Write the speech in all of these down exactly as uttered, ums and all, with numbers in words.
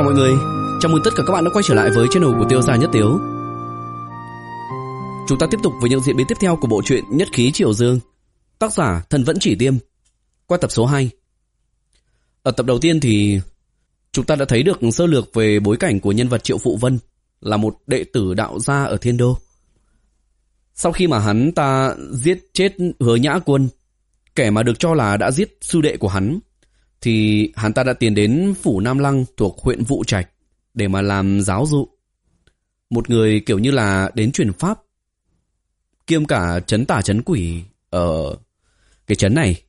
mọi người, chào mừng tất cả các bạn đã quay trở lại với channel của Tiêu Gia Nhất Tiếu. Chúng ta tiếp tục với những diễn biến tiếp theo của bộ truyện Nhất Khí Triều Dương, tác giả Thần Vẫn Chỉ Tiêm, qua tập số hai. Ở tập đầu tiên thì chúng ta đã thấy được sơ lược về bối cảnh của nhân vật Triệu Phụ Vân, là một đệ tử đạo gia ở Thiên Đô. Sau khi mà hắn ta giết chết Hứa Nhã Quân, kẻ mà được cho là đã giết sư đệ của hắn, thì hắn ta đã tiến đến phủ Nam Lăng thuộc huyện Vũ Trạch để mà làm giáo dụ. Một người kiểu như là đến truyền pháp, kiêm cả trấn tà trấn quỷ ở cái trấn này.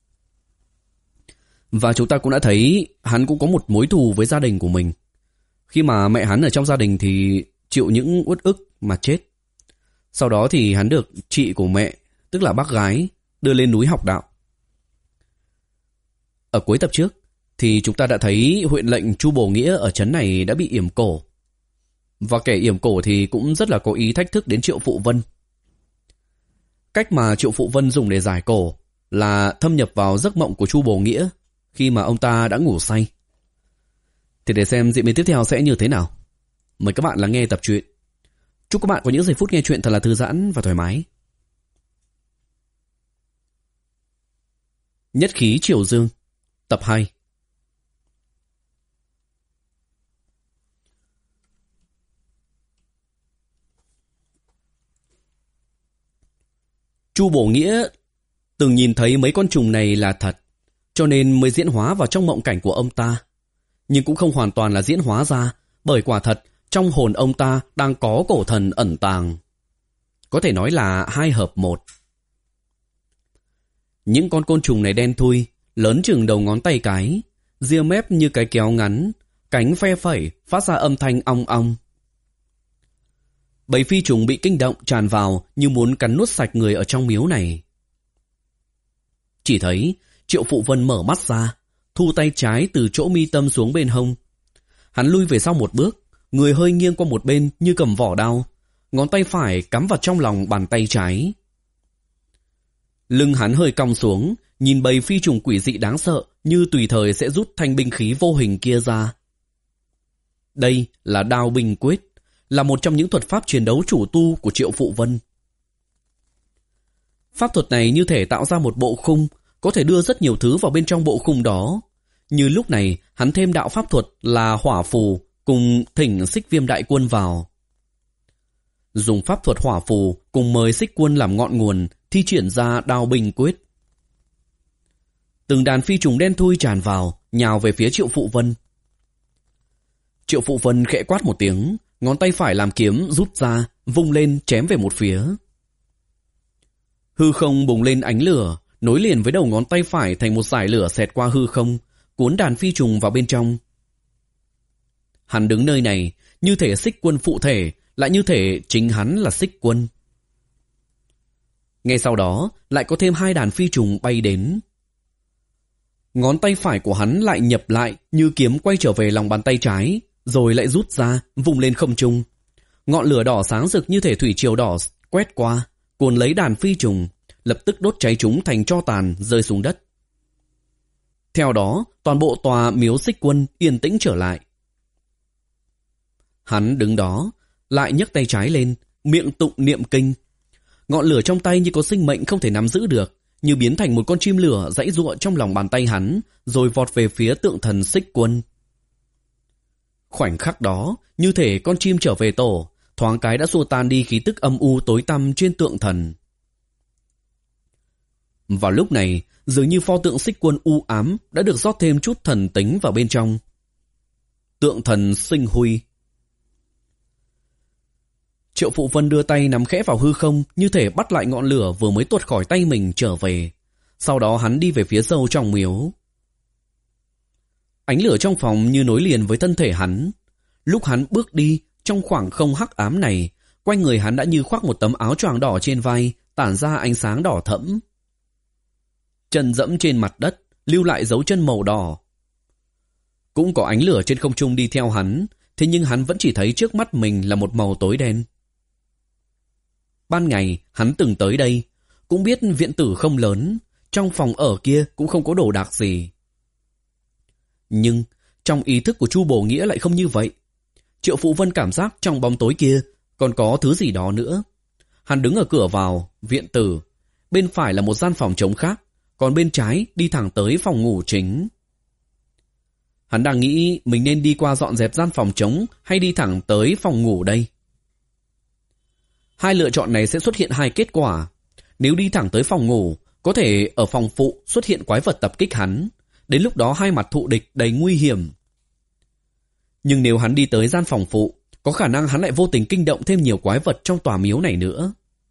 Và chúng ta cũng đã thấy hắn cũng có một mối thù với gia đình của mình. Khi mà mẹ hắn ở trong gia đình thì chịu những uất ức mà chết. Sau đó thì hắn được chị của mẹ, tức là bác gái, đưa lên núi học đạo. Ở cuối tập trước thì chúng ta đã thấy huyện lệnh Chu Bổ Nghĩa ở trấn này đã bị yểm cổ. Và kẻ yểm cổ thì cũng rất là có ý thách thức đến Triệu Phụ Vân. Cách mà Triệu Phụ Vân dùng để giải cổ là thâm nhập vào giấc mộng của Chu Bổ Nghĩa khi mà ông ta đã ngủ say. Thì để xem diễn biến tiếp theo sẽ như thế nào, mời các bạn lắng nghe tập truyện. Chúc các bạn có những giây phút nghe chuyện thật là thư giãn và thoải mái. Nhất Khí Triều Dương, tập hai. Chu Bổ Nghĩa từng nhìn thấy mấy con trùng này là thật, cho nên mới diễn hóa vào trong mộng cảnh của ông ta. Nhưng cũng không hoàn toàn là diễn hóa ra, bởi quả thật trong hồn ông ta đang có cổ thần ẩn tàng. Có thể nói là hai hợp một. Những con côn trùng này đen thui, lớn chừng đầu ngón tay cái, ria mép như cái kéo ngắn, cánh phe phẩy phát ra âm thanh ong ong. Bầy phi trùng bị kinh động tràn vào như muốn cắn nuốt sạch người ở trong miếu này. Chỉ thấy Triệu Phụ Vân mở mắt ra, thu tay trái từ chỗ mi tâm xuống bên hông. Hắn lui về sau một bước, người hơi nghiêng qua một bên như cầm vỏ đao, ngón tay phải cắm vào trong lòng bàn tay trái. Lưng hắn hơi cong xuống, nhìn bầy phi trùng quỷ dị đáng sợ như tùy thời sẽ rút thanh binh khí vô hình kia ra. Đây là Đao Binh Quyết, là một trong những thuật pháp chiến đấu chủ tu của Triệu Phụ Vân. Pháp thuật này như thể tạo ra một bộ khung, có thể đưa rất nhiều thứ vào bên trong bộ khung đó. Như lúc này, hắn thêm đạo pháp thuật là hỏa phù cùng thỉnh Xích Viêm đại quân vào. Dùng pháp thuật hỏa phù cùng mời Xích quân làm ngọn nguồn, thi triển ra Đao Binh Quyết. Từng đàn phi trùng đen thui tràn vào, nhào về phía Triệu Phụ Vân. Triệu Phụ Vân khẽ quát một tiếng, ngón tay phải làm kiếm rút ra, vung lên chém về một phía. Hư không bùng lên ánh lửa, nối liền với đầu ngón tay phải thành một dải lửa xẹt qua hư không, cuốn đàn phi trùng vào bên trong. Hắn đứng nơi này, như thể Xích quân phụ thể, lại như thể chính hắn là Xích quân. Ngay sau đó, lại có thêm hai đàn phi trùng bay đến. Ngón tay phải của hắn lại nhập lại như kiếm quay trở về lòng bàn tay trái, rồi lại rút ra, vùng lên không trung. Ngọn lửa đỏ sáng rực như thể thủy triều đỏ quét qua, cuốn lấy đàn phi trùng, lập tức đốt cháy chúng thành tro tàn rơi xuống đất. Theo đó, toàn bộ tòa miếu Xích quân yên tĩnh trở lại. Hắn đứng đó, lại nhấc tay trái lên, miệng tụng niệm kinh. Ngọn lửa trong tay như có sinh mệnh không thể nắm giữ được, như biến thành một con chim lửa giãy giụa trong lòng bàn tay hắn, rồi vọt về phía tượng thần Xích quân. Khoảnh khắc đó, như thể con chim trở về tổ, thoáng cái đã xua tan đi khí tức âm u tối tăm trên tượng thần. Vào lúc này, dường như pho tượng Xích quân u ám đã được rót thêm chút thần tính vào bên trong. Tượng thần sinh huy. Triệu Phụ Vân đưa tay nắm khẽ vào hư không, như thể bắt lại ngọn lửa vừa mới tuột khỏi tay mình trở về. Sau đó hắn đi về phía sâu trong miếu. Ánh lửa trong phòng như nối liền với thân thể hắn. Lúc hắn bước đi, trong khoảng không hắc ám này, quanh người hắn đã như khoác một tấm áo choàng đỏ trên vai, tản ra ánh sáng đỏ thẫm. Chân dẫm trên mặt đất, lưu lại dấu chân màu đỏ. Cũng có ánh lửa trên không trung đi theo hắn, thế nhưng hắn vẫn chỉ thấy trước mắt mình là một màu tối đen. Ban ngày, hắn từng tới đây, cũng biết viện tử không lớn, trong phòng ở kia cũng không có đồ đạc gì. Nhưng trong ý thức của Chu Bổ Nghĩa lại không như vậy. Triệu Phụ Vân cảm giác trong bóng tối kia còn có thứ gì đó nữa. Hắn đứng ở cửa vào viện tử, bên phải là một gian phòng trống khác, còn bên trái đi thẳng tới phòng ngủ chính. Hắn đang nghĩ mình nên đi qua dọn dẹp gian phòng trống hay đi thẳng tới phòng ngủ đây. Hai lựa chọn này sẽ xuất hiện hai kết quả. Nếu đi thẳng tới phòng ngủ, có thể ở phòng phụ xuất hiện quái vật tập kích hắn. Đến lúc đó hai mặt thụ địch đầy nguy hiểm. Nhưng nếu hắn đi tới gian phòng phụ, có khả năng hắn lại vô tình kinh động thêm nhiều quái vật trong tòa miếu này nữa.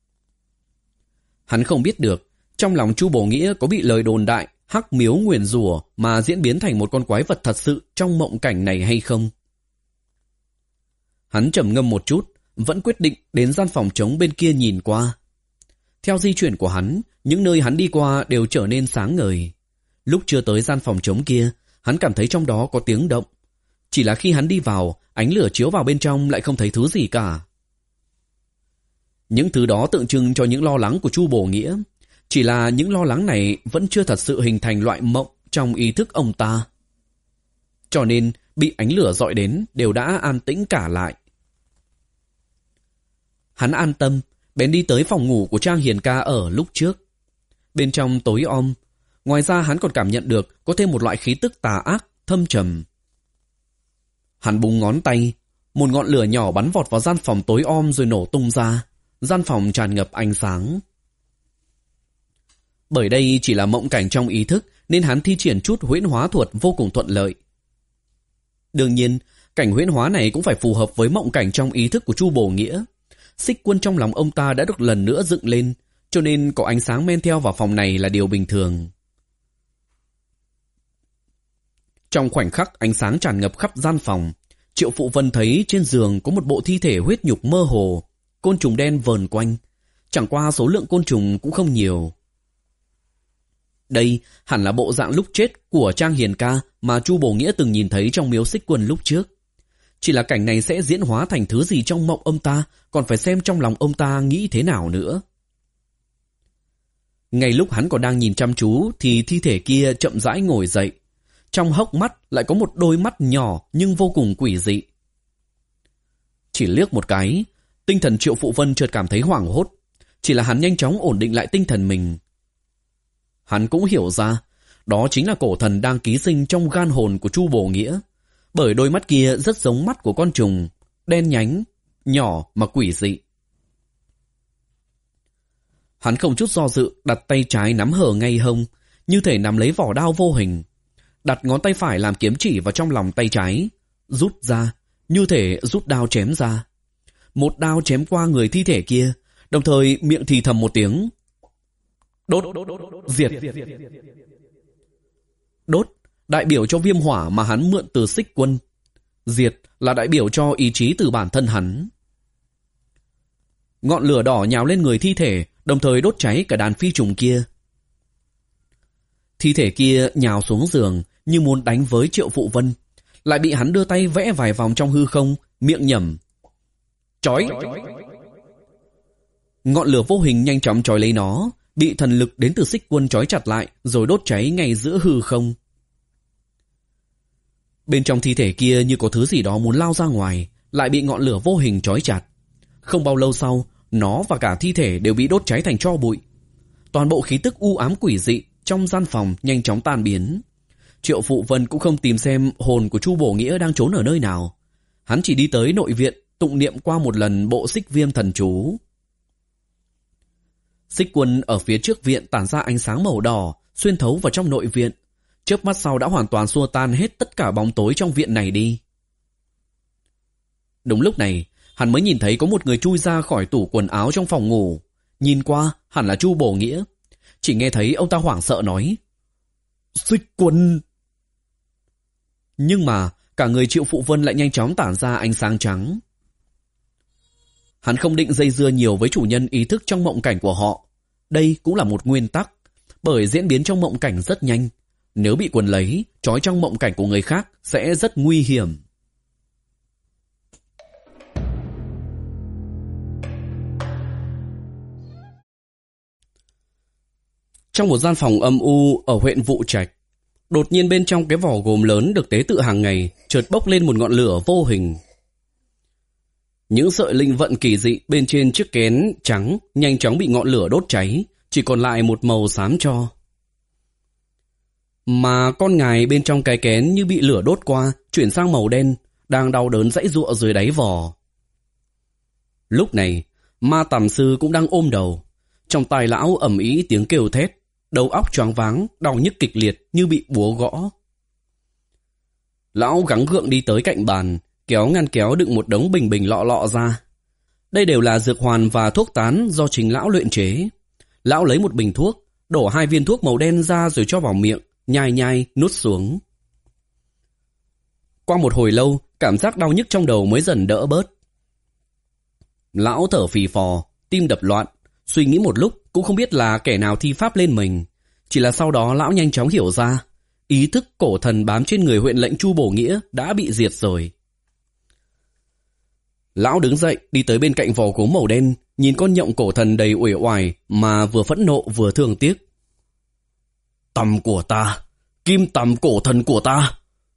Hắn không biết được, trong lòng Chu Bổ Nghĩa có bị lời đồn đại hắc miếu nguyền rủa mà diễn biến thành một con quái vật thật sự trong mộng cảnh này hay không. Hắn trầm ngâm một chút, vẫn quyết định đến gian phòng trống bên kia nhìn qua. Theo di chuyển của hắn, những nơi hắn đi qua đều trở nên sáng ngời. Lúc chưa tới gian phòng trống kia, hắn cảm thấy trong đó có tiếng động. Chỉ là khi hắn đi vào, ánh lửa chiếu vào bên trong lại không thấy thứ gì cả. Những thứ đó tượng trưng cho những lo lắng của Chu Bổ Nghĩa. Chỉ là những lo lắng này vẫn chưa thật sự hình thành loại mộng trong ý thức ông ta. Cho nên, bị ánh lửa dọi đến đều đã an tĩnh cả lại. Hắn an tâm, bèn đi tới phòng ngủ của Trang Hiền Ca ở lúc trước. Bên trong tối om, ngoài ra hắn còn cảm nhận được có thêm một loại khí tức tà ác, thâm trầm. Hắn búng ngón tay, một ngọn lửa nhỏ bắn vọt vào gian phòng tối om rồi nổ tung ra. Gian phòng tràn ngập ánh sáng. Bởi đây chỉ là mộng cảnh trong ý thức nên hắn thi triển chút huyễn hóa thuật vô cùng thuận lợi. Đương nhiên, cảnh huyễn hóa này cũng phải phù hợp với mộng cảnh trong ý thức của Chu Bổ Nghĩa. Xích Quân trong lòng ông ta đã được lần nữa dựng lên, cho nên có ánh sáng men theo vào phòng này là điều bình thường. Trong khoảnh khắc ánh sáng tràn ngập khắp gian phòng, Triệu Phụ Vân thấy trên giường có một bộ thi thể huyết nhục mơ hồ, côn trùng đen vờn quanh. Chẳng qua số lượng côn trùng cũng không nhiều. Đây hẳn là bộ dạng lúc chết của Trang Hiền Ca mà Chu Bổ Nghĩa từng nhìn thấy trong miếu Xích Quân lúc trước. Chỉ là cảnh này sẽ diễn hóa thành thứ gì trong mộng ông ta, còn phải xem trong lòng ông ta nghĩ thế nào nữa. Ngay lúc hắn còn đang nhìn chăm chú thì thi thể kia chậm rãi ngồi dậy. Trong hốc mắt lại có một đôi mắt nhỏ nhưng vô cùng quỷ dị. Chỉ liếc một cái, tinh thần Triệu Phụ Vân chợt cảm thấy hoảng hốt. Chỉ là hắn nhanh chóng ổn định lại tinh thần mình. Hắn cũng hiểu ra, đó chính là cổ thần đang ký sinh trong gan hồn của Chu Bổ Nghĩa. Bởi đôi mắt kia rất giống mắt của con trùng, đen nhánh, nhỏ mà quỷ dị. Hắn không chút do dự đặt tay trái nắm hở ngay hông, như thể nắm lấy vỏ đao vô hình. Đặt ngón tay phải làm kiếm chỉ vào trong lòng tay trái, rút ra, như thể rút đao chém ra. Một đao chém qua người thi thể kia, đồng thời miệng thì thầm một tiếng. Đốt, diệt. Đốt đại biểu cho viêm hỏa mà hắn mượn từ Xích Quân. Diệt là đại biểu cho ý chí từ bản thân hắn. Ngọn lửa đỏ nhào lên người thi thể, đồng thời đốt cháy cả đàn phi trùng kia. Thi thể kia nhào xuống giường như muốn đánh với Triệu Phụ Vân, lại bị hắn đưa tay vẽ vài vòng trong hư không, miệng nhẩm. Chói! Ngọn lửa vô hình nhanh chóng trói lấy nó, bị thần lực đến từ Xích Quân trói chặt lại rồi đốt cháy ngay giữa hư không. Bên trong thi thể kia như có thứ gì đó muốn lao ra ngoài, lại bị ngọn lửa vô hình trói chặt. Không bao lâu sau, nó và cả thi thể đều bị đốt cháy thành tro bụi. Toàn bộ khí tức u ám quỷ dị trong gian phòng nhanh chóng tan biến. Triệu Phụ Vân cũng không tìm xem hồn của Chu Bổ Nghĩa đang trốn ở nơi nào. Hắn chỉ đi tới nội viện, tụng niệm qua một lần bộ Xích Viêm thần chú. Xích Quân ở phía trước viện tản ra ánh sáng màu đỏ, xuyên thấu vào trong nội viện. Chớp mắt sau đã hoàn toàn xua tan hết tất cả bóng tối trong viện này đi. Đúng lúc này, hắn mới nhìn thấy có một người chui ra khỏi tủ quần áo trong phòng ngủ. Nhìn qua, hẳn là Chu Bổ Nghĩa. Chỉ nghe thấy ông ta hoảng sợ nói. Xích Quân! Nhưng mà, cả người Triệu Phụ Vân lại nhanh chóng tản ra ánh sáng trắng. Hắn không định dây dưa nhiều với chủ nhân ý thức trong mộng cảnh của họ. Đây cũng là một nguyên tắc, bởi diễn biến trong mộng cảnh rất nhanh. Nếu bị quần lấy, trói trong mộng cảnh của người khác sẽ rất nguy hiểm. Trong một gian phòng âm u ở huyện Vụ Trạch, Đột nhiên bên trong cái vỏ gốm lớn được tế tự hàng ngày chợt bốc lên một ngọn lửa vô hình. Những sợi linh vận kỳ dị bên trên chiếc kén trắng nhanh chóng bị ngọn lửa đốt cháy, chỉ còn lại một màu xám tro. Mà con ngài bên trong cái kén như bị lửa đốt qua, chuyển sang màu đen, đang đau đớn giãy giụa dưới đáy vỏ. Lúc này, ma tằm sư cũng đang ôm đầu. Trong tai lão ầm ĩ tiếng kêu thét, đầu óc choáng váng, đau nhức kịch liệt như bị búa gõ. Lão gắng gượng đi tới cạnh bàn, kéo ngăn kéo đựng một đống bình bình lọ lọ ra. Đây đều là dược hoàn và thuốc tán do chính lão luyện chế. Lão lấy một bình thuốc, đổ hai viên thuốc màu đen ra rồi cho vào miệng, nhai nhai, nuốt xuống. Qua một hồi lâu, cảm giác đau nhức trong đầu mới dần đỡ bớt. Lão thở phì phò, tim đập loạn, suy nghĩ một lúc cũng không biết là kẻ nào thi pháp lên mình. Chỉ là sau đó lão nhanh chóng hiểu ra, ý thức cổ thần bám trên người huyện lệnh Chu Bổ Nghĩa đã bị diệt rồi. Lão đứng dậy đi tới bên cạnh vỏ gốm màu đen, nhìn con nhộng cổ thần đầy uể oải mà vừa phẫn nộ vừa thương tiếc. Tằm của ta, kim tằm cổ thần của ta.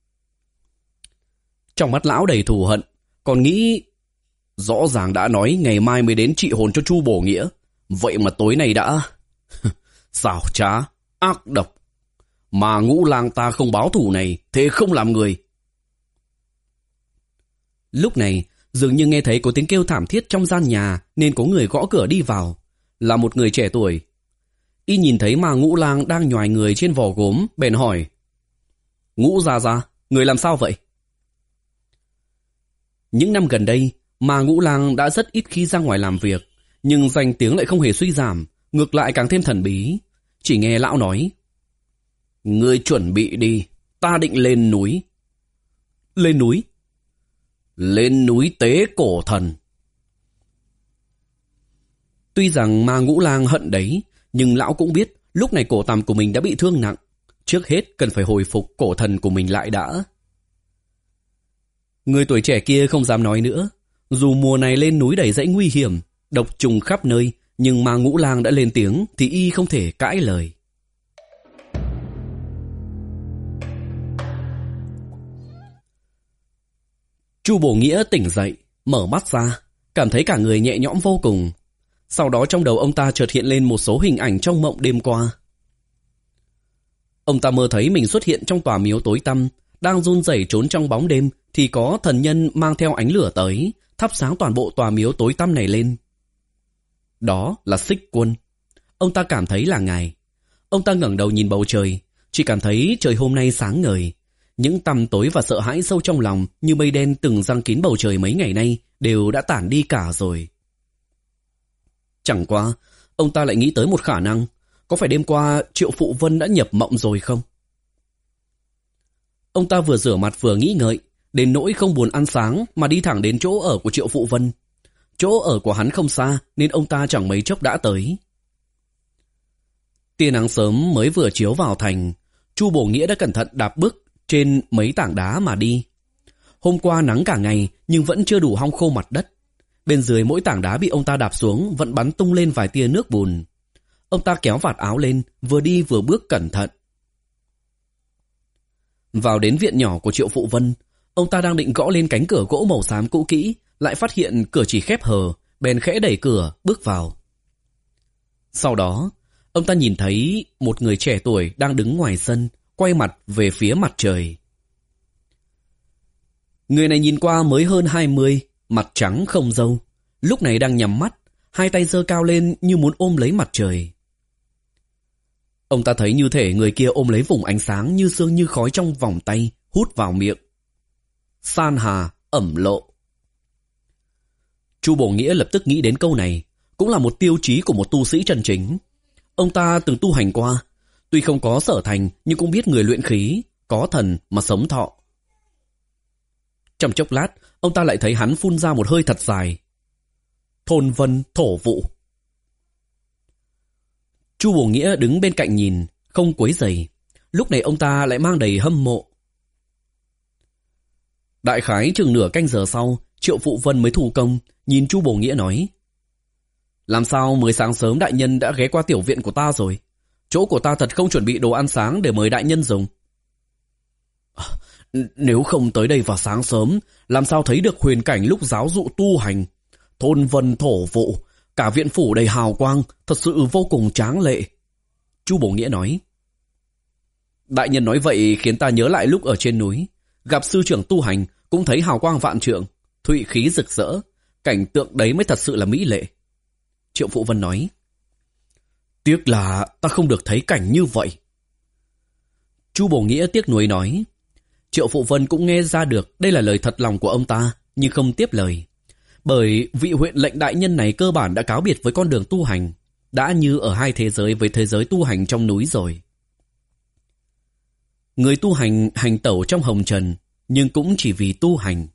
Trong mắt lão đầy thù hận, còn nghĩ rõ ràng đã nói ngày mai mới đến trị hồn cho Chu Bổ Nghĩa, vậy mà tối nay đã xảo trá, ác độc. Mà Ngũ Lang ta không báo thù này, thế không làm người. Lúc này, dường như nghe thấy có tiếng kêu thảm thiết trong gian nhà nên có người gõ cửa đi vào. Là một người trẻ tuổi. Y nhìn thấy mà Ngũ Lang đang nhoài người trên vỏ gốm, bèn hỏi: Ngũ gia gia, người làm sao vậy? Những năm gần đây, mà Ngũ Lang đã rất ít khi ra ngoài làm việc, nhưng danh tiếng lại không hề suy giảm, ngược lại càng thêm thần bí. Chỉ nghe lão nói: Ngươi chuẩn bị đi, ta định lên núi. Lên núi? Lên núi tế cổ thần. Tuy rằng ma Ngũ Lang hận đấy, nhưng lão cũng biết lúc này cổ tằm của mình đã bị thương nặng. Trước hết cần phải hồi phục cổ thần của mình lại đã. Người tuổi trẻ kia không dám nói nữa. Dù mùa này lên núi đầy dãy nguy hiểm, độc trùng khắp nơi, nhưng ma Ngũ Lang đã lên tiếng thì y không thể cãi lời. Chu Bổ Nghĩa tỉnh dậy, mở mắt ra, cảm thấy cả người nhẹ nhõm vô cùng. Sau đó trong đầu ông ta chợt hiện lên một số hình ảnh trong mộng đêm qua. Ông ta mơ thấy mình xuất hiện trong tòa miếu tối tăm, đang run rẩy trốn trong bóng đêm thì có thần nhân mang theo ánh lửa tới, thắp sáng toàn bộ tòa miếu tối tăm này lên. Đó là Xích Quân. Ông ta cảm thấy là ngài. Ông ta ngẩng đầu nhìn bầu trời, chỉ cảm thấy trời hôm nay sáng ngời. Những tăm tối và sợ hãi sâu trong lòng như mây đen từng giăng kín bầu trời mấy ngày nay đều đã tản đi cả rồi. Chẳng qua, ông ta lại nghĩ tới một khả năng, có phải đêm qua Triệu Phụ Vân đã nhập mộng rồi không? Ông ta vừa rửa mặt vừa nghĩ ngợi, đến nỗi không buồn ăn sáng mà đi thẳng đến chỗ ở của Triệu Phụ Vân. Chỗ ở của hắn không xa nên ông ta chẳng mấy chốc đã tới. Tia nắng sớm mới vừa chiếu vào thành, Chu Bổ Nghĩa đã cẩn thận đạp bước trên mấy tảng đá mà đi. Hôm qua nắng cả ngày nhưng vẫn chưa đủ hong khô mặt đất. Bên dưới mỗi tảng đá bị ông ta đạp xuống vẫn bắn tung lên vài tia nước bùn. Ông ta kéo vạt áo lên, vừa đi vừa bước cẩn thận. Vào đến viện nhỏ của Triệu Phụ Vân, ông ta đang định gõ lên cánh cửa gỗ màu xám cũ kỹ, lại phát hiện cửa chỉ khép hờ, bèn khẽ đẩy cửa, bước vào. Sau đó, ông ta nhìn thấy một người trẻ tuổi đang đứng ngoài sân, quay mặt về phía mặt trời. Người này nhìn qua mới hơn hai mươi, mặt trắng không râu, lúc này đang nhắm mắt, hai tay giơ cao lên như muốn ôm lấy mặt trời. Ông ta thấy như thể người kia ôm lấy vùng ánh sáng như sương như khói trong vòng tay, hút vào miệng. San hà, ẩm lộ. Chu Bổ Nghĩa lập tức nghĩ đến câu này, cũng là một tiêu chí của một tu sĩ chân chính. Ông ta từng tu hành qua, tuy không có sở thành nhưng cũng biết người luyện khí, có thần mà sống thọ. Trong chốc lát, ông ta lại thấy hắn phun ra một hơi thật dài. Thôn vân thổ vụ. Chu Bổ Nghĩa đứng bên cạnh nhìn, không quấy rầy. Lúc này ông ta lại mang đầy hâm mộ. Đại khái chừng nửa canh giờ sau, Triệu Phụ Vân mới thủ công, nhìn Chu Bổ Nghĩa nói: Làm sao mới sáng sớm đại nhân đã ghé qua tiểu viện của ta rồi? Chỗ của ta thật không chuẩn bị đồ ăn sáng để mời đại nhân dùng. Nếu không tới đây vào sáng sớm, làm sao thấy được huyền cảnh lúc giáo dụ tu hành. Thôn vân thổ vụ, cả viện phủ đầy hào quang, thật sự vô cùng tráng lệ. Chu Bổ Nghĩa nói. Đại nhân nói vậy khiến ta nhớ lại lúc ở trên núi, gặp sư trưởng tu hành cũng thấy hào quang vạn trượng, thụy khí rực rỡ, cảnh tượng đấy mới thật sự là mỹ lệ. Triệu Phụ Vân nói. Tiếc là ta không được thấy cảnh như vậy. Chu Bổ Nghĩa tiếc nuối nói. Triệu Phụ Vân cũng nghe ra được đây là lời thật lòng của ông ta, nhưng không tiếp lời. Bởi vị huyện lệnh đại nhân này cơ bản đã cáo biệt với con đường tu hành, đã như ở hai thế giới với thế giới tu hành trong núi rồi. Người tu hành hành tẩu trong hồng trần, nhưng cũng chỉ vì tu hành.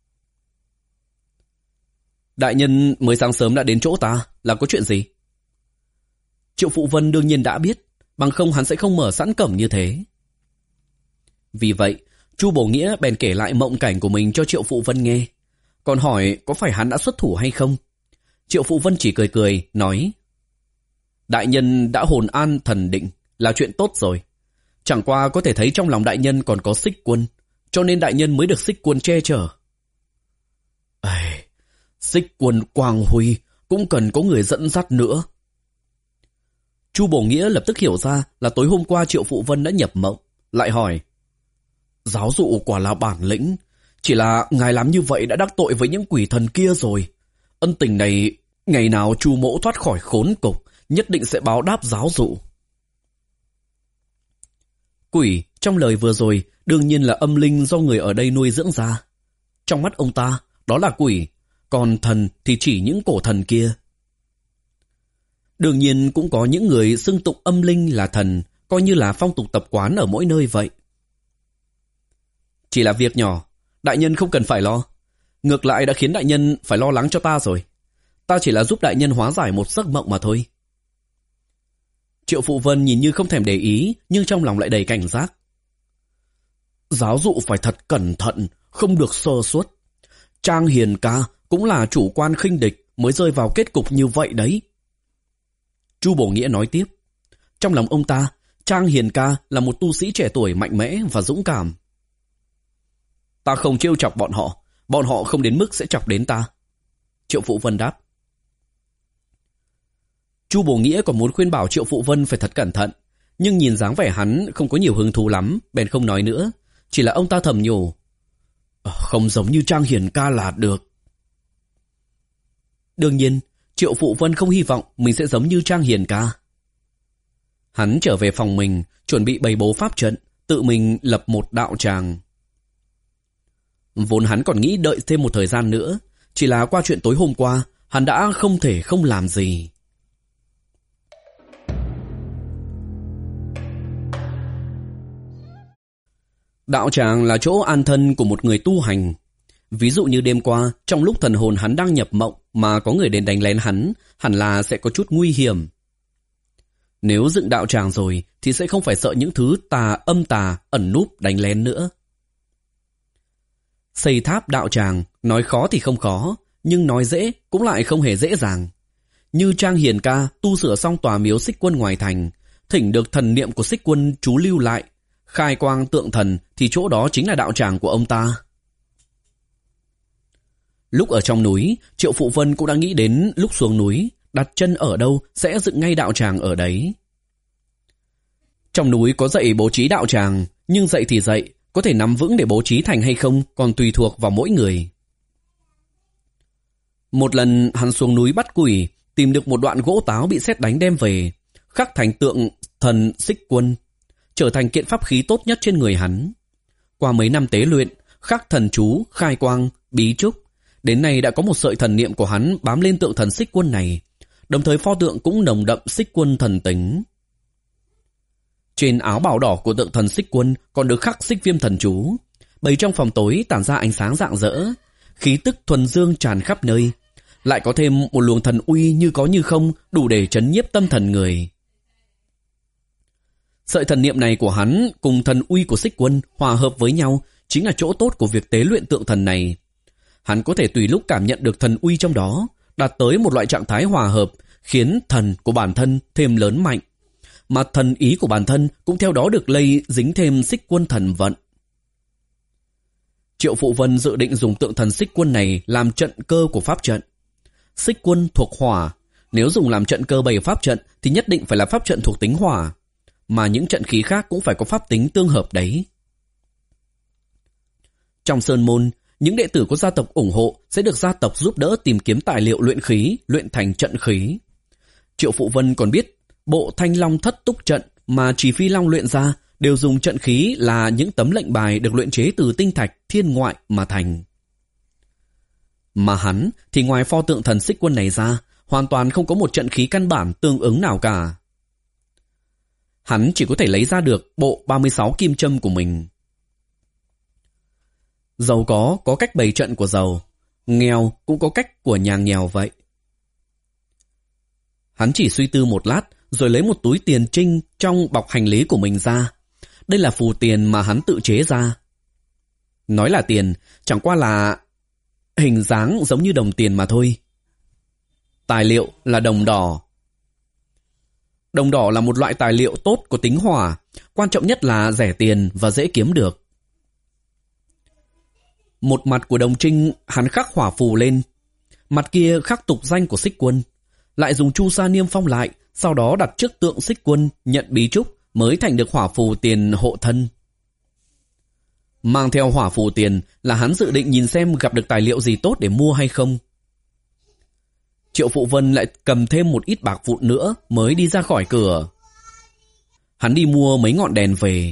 Đại nhân mới sáng sớm đã đến chỗ ta, là có chuyện gì? Triệu Phụ Vân đương nhiên đã biết, bằng không hắn sẽ không mở sẵn cổng như thế. Vì vậy, Chu Bổ Nghĩa bèn kể lại mộng cảnh của mình cho Triệu Phụ Vân nghe, còn hỏi có phải hắn đã xuất thủ hay không. Triệu Phụ Vân chỉ cười cười, nói. Đại nhân đã hồn an thần định, là chuyện tốt rồi. Chẳng qua có thể thấy trong lòng đại nhân còn có Xích Quân, cho nên đại nhân mới được Xích Quân che chở. Ây, Xích Quân quang huy cũng cần có người dẫn dắt nữa. Chu Bổ Nghĩa lập tức hiểu ra là tối hôm qua Triệu Phụ Vân đã nhập mộng, lại hỏi. Giáo dụ quả là bản lĩnh, chỉ là ngài làm như vậy đã đắc tội với những quỷ thần kia rồi. Ân tình này, ngày nào Chu mỗ thoát khỏi khốn cục, nhất định sẽ báo đáp giáo dụ. Quỷ trong lời vừa rồi đương nhiên là âm linh do người ở đây nuôi dưỡng ra. Trong mắt ông ta, đó là quỷ, còn thần thì chỉ những cổ thần kia. Đương nhiên cũng có những người xưng tụng âm linh là thần, coi như là phong tục tập quán ở mỗi nơi vậy. Chỉ là việc nhỏ, đại nhân không cần phải lo. Ngược lại đã khiến đại nhân phải lo lắng cho ta rồi. Ta chỉ là giúp đại nhân hóa giải một giấc mộng mà thôi. Triệu Phụ Vân nhìn như không thèm để ý, nhưng trong lòng lại đầy cảnh giác. Giáo dụ phải thật cẩn thận, không được sơ suất. Trang Hiền ca cũng là chủ quan khinh địch mới rơi vào kết cục như vậy đấy. Chu Bổ Nghĩa nói tiếp. Trong lòng ông ta, Trang Hiền ca là một tu sĩ trẻ tuổi mạnh mẽ và dũng cảm. Ta không trêu chọc bọn họ, bọn họ không đến mức sẽ chọc đến ta. Triệu Phụ Vân đáp. Chu Bổ Nghĩa còn muốn khuyên bảo Triệu Phụ Vân phải thật cẩn thận, nhưng nhìn dáng vẻ hắn không có nhiều hứng thú lắm, bèn không nói nữa. Chỉ là ông ta thầm nhủ. Không giống như Trang Hiền ca là được. Đương nhiên, Triệu Phụ Vân không hy vọng mình sẽ giống như Trang Hiền ca. Hắn trở về phòng mình, chuẩn bị bày bố pháp trận, tự mình lập một đạo tràng. Vốn hắn còn nghĩ đợi thêm một thời gian nữa, chỉ là qua chuyện tối hôm qua, hắn đã không thể không làm gì. Đạo tràng là chỗ an thân của một người tu hành. Ví dụ như đêm qua, trong lúc thần hồn hắn đang nhập mộng mà có người đến đánh lén hắn, hẳn là sẽ có chút nguy hiểm. Nếu dựng đạo tràng rồi thì sẽ không phải sợ những thứ tà âm tà ẩn núp đánh lén nữa. Xây tháp đạo tràng, nói khó thì không khó, nhưng nói dễ cũng lại không hề dễ dàng. Như Trang Hiền ca tu sửa xong tòa miếu Xích Quân ngoài thành, thỉnh được thần niệm của Xích Quân trú lưu lại, khai quang tượng thần thì chỗ đó chính là đạo tràng của ông ta. Lúc ở trong núi, Triệu Phụ Vân cũng đã nghĩ đến lúc xuống núi, đặt chân ở đâu sẽ dựng ngay đạo tràng ở đấy. Trong núi có dạy bố trí đạo tràng, nhưng dạy thì dạy, có thể nắm vững để bố trí thành hay không còn tùy thuộc vào mỗi người. Một lần hắn xuống núi bắt quỷ, tìm được một đoạn gỗ táo bị sét đánh đem về, khắc thành tượng thần Xích Quân, trở thành kiện pháp khí tốt nhất trên người hắn. Qua mấy năm tế luyện, khắc thần chú, khai quang, bí trúc, đến nay đã có một sợi thần niệm của hắn bám lên tượng thần Xích Quân này, đồng thời pho tượng cũng nồng đậm Xích Quân thần tính. Trên áo bào đỏ của tượng thần Xích Quân còn được khắc xích viêm thần chú, bày trong phòng tối tản ra ánh sáng rạng rỡ, khí tức thuần dương tràn khắp nơi, lại có thêm một luồng thần uy như có như không, đủ để trấn nhiếp tâm thần người. Sợi thần niệm này của hắn cùng thần uy của Xích Quân hòa hợp với nhau chính là chỗ tốt của việc tế luyện tượng thần này. Hắn có thể tùy lúc cảm nhận được thần uy trong đó, đạt tới một loại trạng thái hòa hợp, khiến thần của bản thân thêm lớn mạnh, mà thần ý của bản thân cũng theo đó được lây dính thêm Xích Quân thần vận. Triệu Phụ Vân dự định dùng tượng thần xích quân này làm trận cơ của pháp trận. Xích quân thuộc hỏa, nếu dùng làm trận cơ bày pháp trận thì nhất định phải là pháp trận thuộc tính hỏa, mà những trận khí khác cũng phải có pháp tính tương hợp đấy. Trong sơn môn, những đệ tử có gia tộc ủng hộ sẽ được gia tộc giúp đỡ tìm kiếm tài liệu luyện khí, luyện thành trận khí. Triệu Phụ Vân còn biết bộ Thanh Long Thất Túc trận mà Trì Phi Long luyện ra đều dùng trận khí là những tấm lệnh bài được luyện chế từ tinh thạch thiên ngoại mà thành. Mà hắn thì ngoài pho tượng thần xích quân này ra, hoàn toàn không có một trận khí căn bản tương ứng nào cả. Hắn chỉ có thể lấy ra được bộ ba mươi sáu kim châm của mình. Giàu có có cách bày trận của giàu, nghèo cũng có cách của nhà nghèo vậy. Hắn chỉ suy tư một lát rồi lấy một túi tiền trinh trong bọc hành lý của mình ra. Đây là phù tiền mà hắn tự chế ra. Nói là tiền, chẳng qua là hình dáng giống như đồng tiền mà thôi. Tài liệu là đồng đỏ. Đồng đỏ là một loại tài liệu tốt có tính hỏa, quan trọng nhất là rẻ tiền và dễ kiếm được. Một mặt của đồng trinh hắn khắc hỏa phù lên, mặt kia khắc tục danh của xích quân, lại dùng chu sa niêm phong lại, sau đó đặt trước tượng xích quân nhận bí trúc mới thành được hỏa phù tiền hộ thân. Mang theo hỏa phù tiền là hắn dự định nhìn xem gặp được tài liệu gì tốt để mua hay không. Triệu Phụ Vân lại cầm thêm một ít bạc vụn nữa mới đi ra khỏi cửa. Hắn đi mua mấy ngọn đèn về.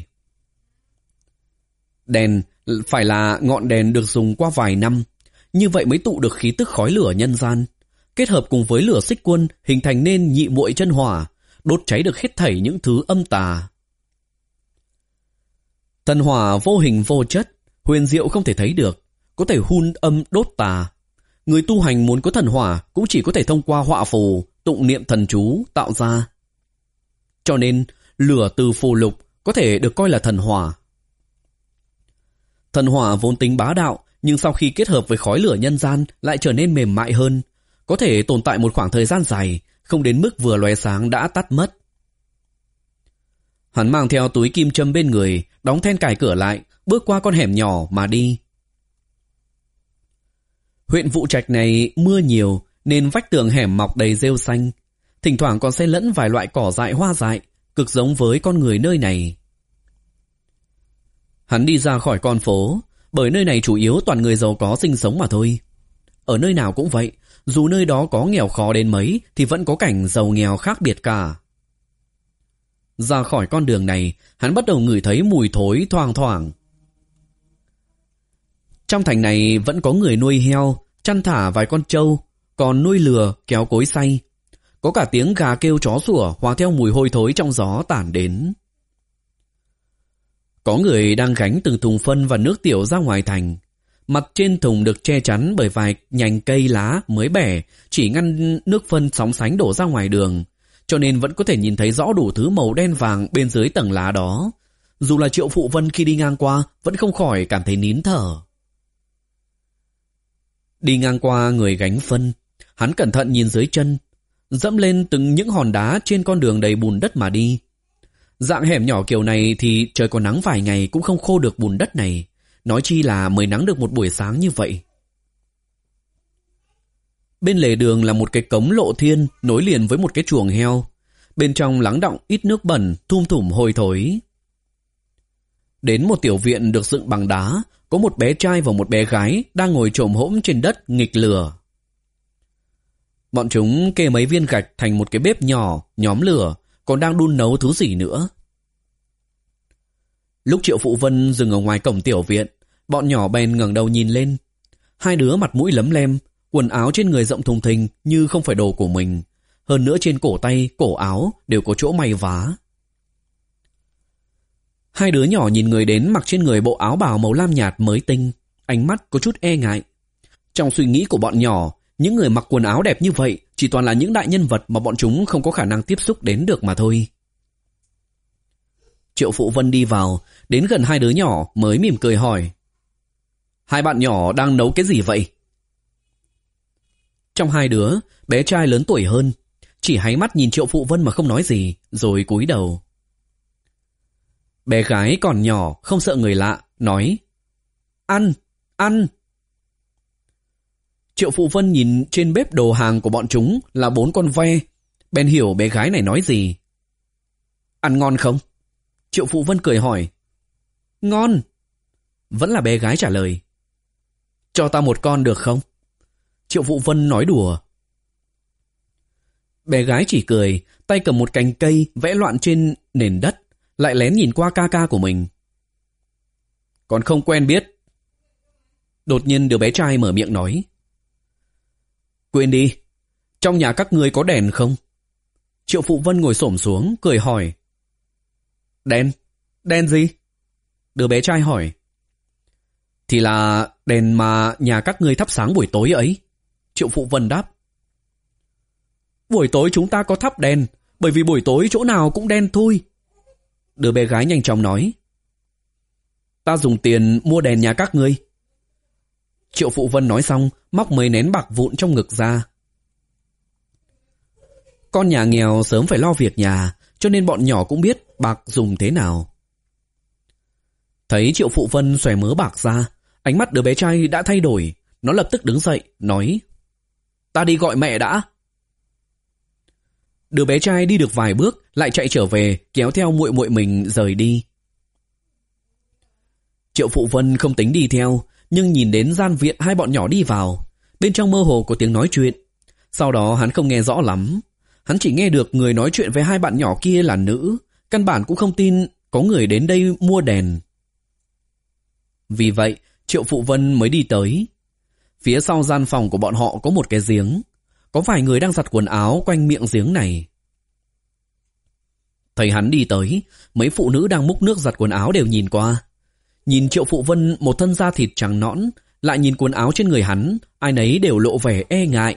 Đèn phải là ngọn đèn được dùng qua vài năm, như vậy mới tụ được khí tức khói lửa nhân gian, kết hợp cùng với lửa xích quân hình thành nên nhị muội chân hỏa, đốt cháy được hết thảy những thứ âm tà. Thần hỏa vô hình vô chất, huyền diệu không thể thấy được, có thể hun âm đốt tà. Người tu hành muốn có thần hỏa cũng chỉ có thể thông qua họa phù, tụng niệm thần chú tạo ra. Cho nên lửa từ phù lục có thể được coi là thần hỏa. Thần hỏa vốn tính bá đạo, nhưng sau khi kết hợp với khói lửa nhân gian lại trở nên mềm mại hơn, có thể tồn tại một khoảng thời gian dài, không đến mức vừa lóe sáng đã tắt mất. Hắn mang theo túi kim châm bên người, đóng then cài cửa lại, bước qua con hẻm nhỏ mà đi. Huyện Vụ Trạch này mưa nhiều nên vách tường hẻm mọc đầy rêu xanh, thỉnh thoảng còn xen lẫn vài loại cỏ dại hoa dại, cực giống với con người nơi này. Hắn đi ra khỏi con phố, bởi nơi này chủ yếu toàn người giàu có sinh sống mà thôi. Ở nơi nào cũng vậy, dù nơi đó có nghèo khó đến mấy thì vẫn có cảnh giàu nghèo khác biệt cả. Ra khỏi con đường này, hắn bắt đầu ngửi thấy mùi thối thoang thoảng. Trong thành này vẫn có người nuôi heo, chăn thả vài con trâu, còn nuôi lừa, kéo cối xay. Có cả tiếng gà kêu chó sủa hòa theo mùi hôi thối trong gió tản đến. Có người đang gánh từng thùng phân và nước tiểu ra ngoài thành. Mặt trên thùng được che chắn bởi vài nhành cây lá mới bẻ, chỉ ngăn nước phân sóng sánh đổ ra ngoài đường, cho nên vẫn có thể nhìn thấy rõ đủ thứ màu đen vàng bên dưới tầng lá đó. Dù là Triệu Phụ Vân khi đi ngang qua vẫn không khỏi cảm thấy nín thở. Đi ngang qua người gánh phân, hắn cẩn thận nhìn dưới chân, dẫm lên từng những hòn đá trên con đường đầy bùn đất mà đi. Dạng hẻm nhỏ kiểu này thì trời có nắng vài ngày cũng không khô được bùn đất này, nói chi là mới nắng được một buổi sáng như vậy. Bên lề đường là một cái cống lộ thiên nối liền với một cái chuồng heo, bên trong lắng đọng ít nước bẩn, thum thủm hôi thối. Đến một tiểu viện được dựng bằng đá, có một bé trai và một bé gái đang ngồi chồm hổm trên đất nghịch lửa. Bọn chúng kê mấy viên gạch thành một cái bếp nhỏ, nhóm lửa, còn đang đun nấu thứ gì nữa. Lúc Triệu Phụ Vân dừng ở ngoài cổng tiểu viện, bọn nhỏ bèn ngẩng đầu nhìn lên. Hai đứa mặt mũi lấm lem, quần áo trên người rộng thùng thình như không phải đồ của mình. Hơn nữa trên cổ tay, cổ áo đều có chỗ may vá. Hai đứa nhỏ nhìn người đến mặc trên người bộ áo bào màu lam nhạt mới tinh, ánh mắt có chút e ngại. Trong suy nghĩ của bọn nhỏ, những người mặc quần áo đẹp như vậy chỉ toàn là những đại nhân vật mà bọn chúng không có khả năng tiếp xúc đến được mà thôi. Triệu Phụ Vân đi vào, đến gần hai đứa nhỏ mới mỉm cười hỏi: "Hai bạn nhỏ đang nấu cái gì vậy?" Trong hai đứa, bé trai lớn tuổi hơn, chỉ háy mắt nhìn Triệu Phụ Vân mà không nói gì, rồi cúi đầu. Bé gái còn nhỏ, không sợ người lạ, nói: "Ăn, Ăn! Triệu Phụ Vân nhìn trên bếp đồ hàng của bọn chúng là bốn con ve, bèn hiểu bé gái này nói gì. Ăn ngon không? Triệu Phụ Vân cười hỏi. Ngon! Vẫn là bé gái trả lời. Cho ta một con được không? Triệu Phụ Vân nói đùa. Bé gái chỉ cười, tay cầm một cành cây vẽ loạn trên nền đất, lại lén nhìn qua ca ca của mình. Còn không quen biết. Đột nhiên đứa bé trai mở miệng nói. Quên đi, trong nhà các ngươi có đèn không? Triệu Phụ Vân ngồi xổm xuống, cười hỏi. Đèn? Đèn gì? Đứa bé trai hỏi. Thì là đèn mà nhà các ngươi thắp sáng buổi tối ấy. Triệu Phụ Vân đáp. Buổi tối chúng ta có thắp đèn, bởi vì buổi tối chỗ nào cũng đen thui. Đứa bé gái nhanh chóng nói. Ta dùng tiền mua đèn nhà các ngươi. Triệu Phụ Vân nói xong, móc mấy nén bạc vụn trong ngực ra. Con nhà nghèo sớm phải lo việc nhà, cho nên bọn nhỏ cũng biết bạc dùng thế nào. Thấy Triệu Phụ Vân xòe mớ bạc ra, ánh mắt đứa bé trai đã thay đổi. Nó lập tức đứng dậy, nói. Ta đi gọi mẹ đã. Đứa bé trai đi được vài bước, lại chạy trở về, kéo theo muội muội mình rời đi. Triệu Phụ Vân không tính đi theo, nhưng nhìn đến gian viện hai bọn nhỏ đi vào. Bên trong mơ hồ có tiếng nói chuyện. Sau đó hắn không nghe rõ lắm. Hắn chỉ nghe được người nói chuyện với hai bạn nhỏ kia là nữ. Căn bản cũng không tin có người đến đây mua đèn. Vì vậy, Triệu Phụ Vân mới đi tới. Phía sau gian phòng của bọn họ có một cái giếng. Có vài người đang giặt quần áo quanh miệng giếng này. Thấy hắn đi tới, mấy phụ nữ đang múc nước giặt quần áo đều nhìn qua. Nhìn Triệu Phụ Vân một thân da thịt trắng nõn, lại nhìn quần áo trên người hắn, ai nấy đều lộ vẻ e ngại.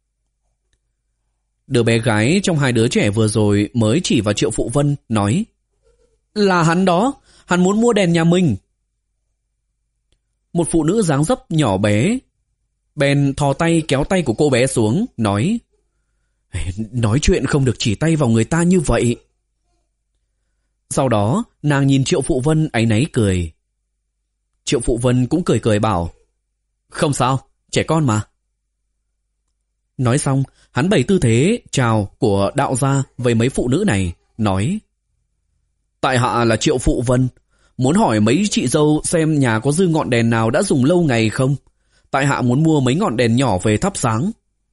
Đứa bé gái trong hai đứa trẻ vừa rồi mới chỉ vào Triệu Phụ Vân, nói. Là hắn đó, hắn muốn mua đèn nhà mình. Một phụ nữ dáng dấp nhỏ bé, bèn thò tay kéo tay của cô bé xuống, nói. Nói chuyện không được chỉ tay vào người ta như vậy. Sau đó, nàng nhìn Triệu Phụ Vân áy náy cười. Triệu Phụ Vân cũng cười cười bảo. Không sao, trẻ con mà. Nói xong, hắn bày tư thế chào của đạo gia với mấy phụ nữ này, nói. Tại hạ là Triệu Phụ Vân, muốn hỏi mấy chị dâu xem nhà có dư ngọn đèn nào đã dùng lâu ngày không. Tại hạ muốn mua mấy ngọn đèn nhỏ về thắp sáng.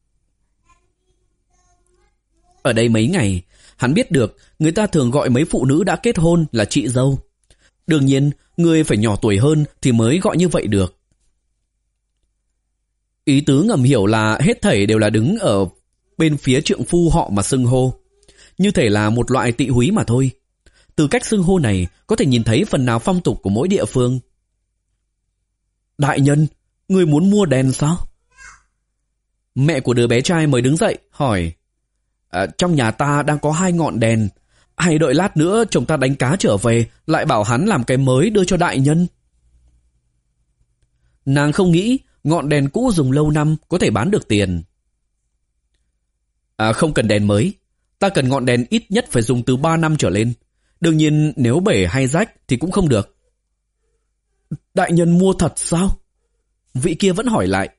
Ở đây mấy ngày, hắn biết được người ta thường gọi mấy phụ nữ đã kết hôn là chị dâu. Đương nhiên, người phải nhỏ tuổi hơn thì mới gọi như vậy được. Ý tứ ngầm hiểu là hết thảy đều là đứng ở bên phía trượng phu họ mà xưng hô. Như thể là một loại tị húy mà thôi. Từ cách xưng hô này có thể nhìn thấy phần nào phong tục của mỗi địa phương. Đại nhân, người muốn mua đèn sao? Mẹ của đứa bé trai mới đứng dậy, hỏi. À, trong nhà ta đang có hai ngọn đèn. Hay đợi lát nữa chồng ta đánh cá trở về, lại bảo hắn làm cái mới đưa cho đại nhân. Nàng không nghĩ ngọn đèn cũ dùng lâu năm có thể bán được tiền. À, không cần đèn mới. Ta cần ngọn đèn ít nhất phải dùng từ ba năm trở lên. Đương nhiên nếu bể hay rách thì cũng không được. Đại nhân mua thật sao? Vị kia vẫn hỏi lại.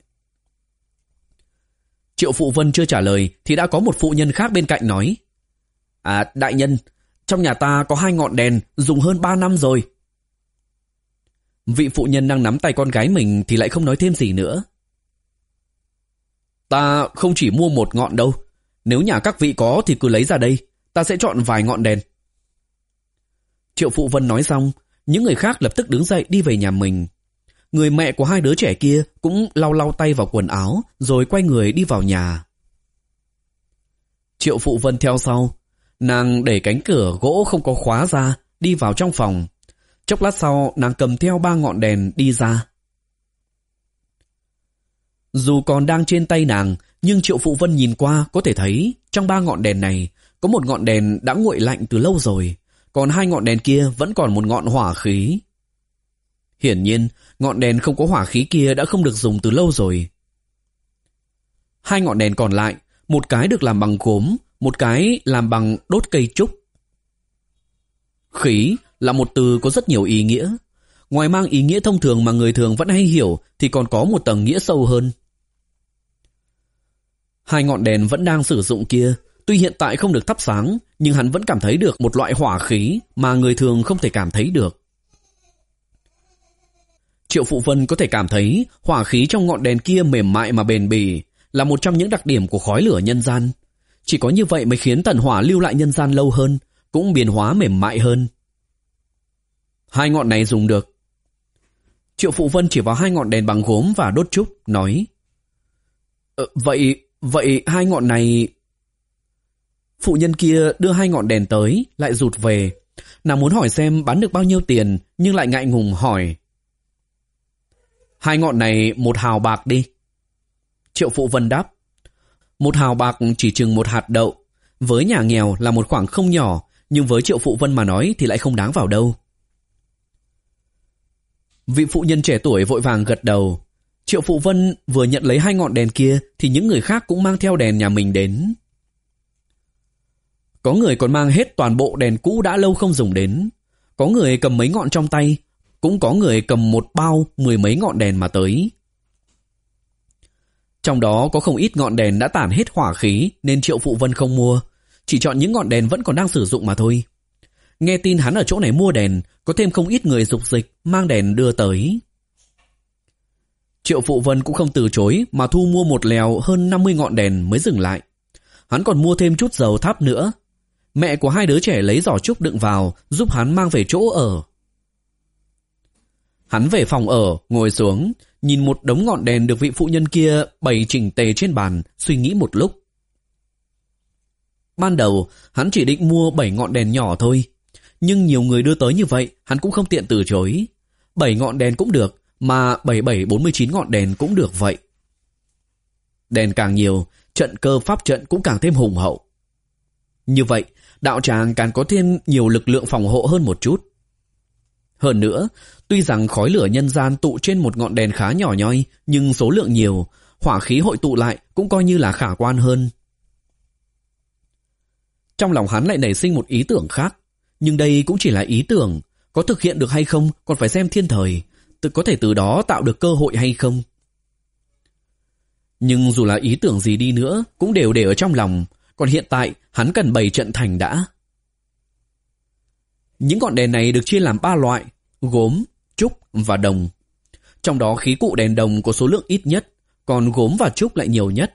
Triệu Phụ Vân chưa trả lời thì đã có một phụ nhân khác bên cạnh nói. À, đại nhân, trong nhà ta có hai ngọn đèn dùng hơn ba năm rồi. Vị phụ nhân đang nắm tay con gái mình thì lại không nói thêm gì nữa. Ta không chỉ mua một ngọn đâu. Nếu nhà các vị có thì cứ lấy ra đây. Ta sẽ chọn vài ngọn đèn. Triệu Phụ Vân nói xong, những người khác lập tức đứng dậy đi về nhà mình. Người mẹ của hai đứa trẻ kia cũng lau lau tay vào quần áo rồi quay người đi vào nhà. Triệu Phụ Vân theo sau. Nàng đẩy cánh cửa gỗ không có khóa ra, đi vào trong phòng. Chốc lát sau, nàng cầm theo ba ngọn đèn đi ra. Dù còn đang trên tay nàng, nhưng Triệu Phụ Vân nhìn qua có thể thấy trong ba ngọn đèn này có một ngọn đèn đã nguội lạnh từ lâu rồi, còn hai ngọn đèn kia vẫn còn một ngọn hỏa khí. Hiển nhiên, ngọn đèn không có hỏa khí kia đã không được dùng từ lâu rồi. Hai ngọn đèn còn lại, một cái được làm bằng gốm, một cái làm bằng đốt cây trúc. Khí là một từ có rất nhiều ý nghĩa. Ngoài mang ý nghĩa thông thường mà người thường vẫn hay hiểu thì còn có một tầng nghĩa sâu hơn. Hai ngọn đèn vẫn đang sử dụng kia, tuy hiện tại không được thắp sáng, nhưng hắn vẫn cảm thấy được một loại hỏa khí mà người thường không thể cảm thấy được. Triệu Phụ Vân có thể cảm thấy hỏa khí trong ngọn đèn kia mềm mại mà bền bỉ, là một trong những đặc điểm của khói lửa nhân gian. Chỉ có như vậy mới khiến thần hỏa lưu lại nhân gian lâu hơn, cũng biến hóa mềm mại hơn. Hai ngọn này dùng được. Triệu Phụ Vân chỉ vào hai ngọn đèn bằng gốm và đốt trúc, nói: ờ, Vậy, vậy hai ngọn này... Phụ nhân kia đưa hai ngọn đèn tới, lại rụt về. Nàng muốn hỏi xem bán được bao nhiêu tiền, nhưng lại ngại ngùng hỏi: Hai ngọn này một hào bạc đi. Triệu Phụ Vân đáp: Một hào bạc chỉ chừng một hạt đậu. Với nhà nghèo là một khoản không nhỏ, nhưng với Triệu Phụ Vân mà nói thì lại không đáng vào đâu. Vị phụ nhân trẻ tuổi vội vàng gật đầu. Triệu Phụ Vân vừa nhận lấy hai ngọn đèn kia thì những người khác cũng mang theo đèn nhà mình đến. Có người còn mang hết toàn bộ đèn cũ đã lâu không dùng đến. Có người cầm mấy ngọn trong tay, cũng có người cầm một bao mười mấy ngọn đèn mà tới. Trong đó có không ít ngọn đèn đã tản hết hỏa khí nên Triệu Phụ Vân không mua, chỉ chọn những ngọn đèn vẫn còn đang sử dụng mà thôi. Nghe tin hắn ở chỗ này mua đèn, có thêm không ít người dục dịch mang đèn đưa tới. Triệu Phụ Vân cũng không từ chối mà thu mua một lèo hơn năm mươi ngọn đèn mới dừng lại. Hắn còn mua thêm chút dầu thắp nữa. Mẹ của hai đứa trẻ lấy giỏ trúc đựng vào, giúp hắn mang về chỗ ở. Hắn về phòng ở, ngồi xuống, nhìn một đống ngọn đèn được vị phụ nhân kia bày chỉnh tề trên bàn, suy nghĩ một lúc. Ban đầu, hắn chỉ định mua bảy ngọn đèn nhỏ thôi. Nhưng nhiều người đưa tới như vậy, hắn cũng không tiện từ chối. bảy ngọn đèn cũng được, mà bảy bảy bốn mươi chín ngọn đèn cũng được vậy. Đèn càng nhiều, trận cơ pháp trận cũng càng thêm hùng hậu. Như vậy, đạo tràng càng có thêm nhiều lực lượng phòng hộ hơn một chút. Hơn nữa, tuy rằng khói lửa nhân gian tụ trên một ngọn đèn khá nhỏ nhoi, nhưng số lượng nhiều, hỏa khí hội tụ lại cũng coi như là khả quan hơn. Trong lòng hắn lại nảy sinh một ý tưởng khác, nhưng đây cũng chỉ là ý tưởng, có thực hiện được hay không còn phải xem thiên thời, tự có thể từ đó tạo được cơ hội hay không. Nhưng dù là ý tưởng gì đi nữa cũng đều để ở trong lòng, còn hiện tại hắn cần bày trận thành đã. Những ngọn đèn này được chia làm ba loại: gốm, trúc và đồng. Trong đó khí cụ đèn đồng có số lượng ít nhất, còn gốm và trúc lại nhiều nhất.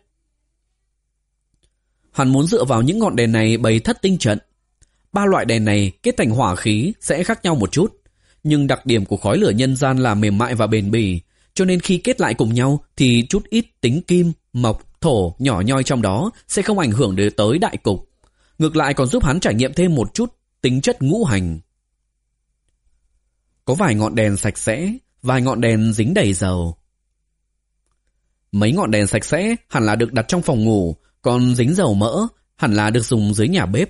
Hắn muốn dựa vào những ngọn đèn này bày thất tinh trận. Ba loại đèn này kết thành hỏa khí sẽ khác nhau một chút, nhưng đặc điểm của khói lửa nhân gian là mềm mại và bền bỉ, cho nên khi kết lại cùng nhau thì chút ít tính kim, mộc, thổ nhỏ nhoi trong đó sẽ không ảnh hưởng đến tới đại cục. Ngược lại còn giúp hắn trải nghiệm thêm một chút tính chất ngũ hành. Có vài ngọn đèn sạch sẽ, vài ngọn đèn dính đầy dầu. Mấy ngọn đèn sạch sẽ hẳn là được đặt trong phòng ngủ, còn dính dầu mỡ hẳn là được dùng dưới nhà bếp.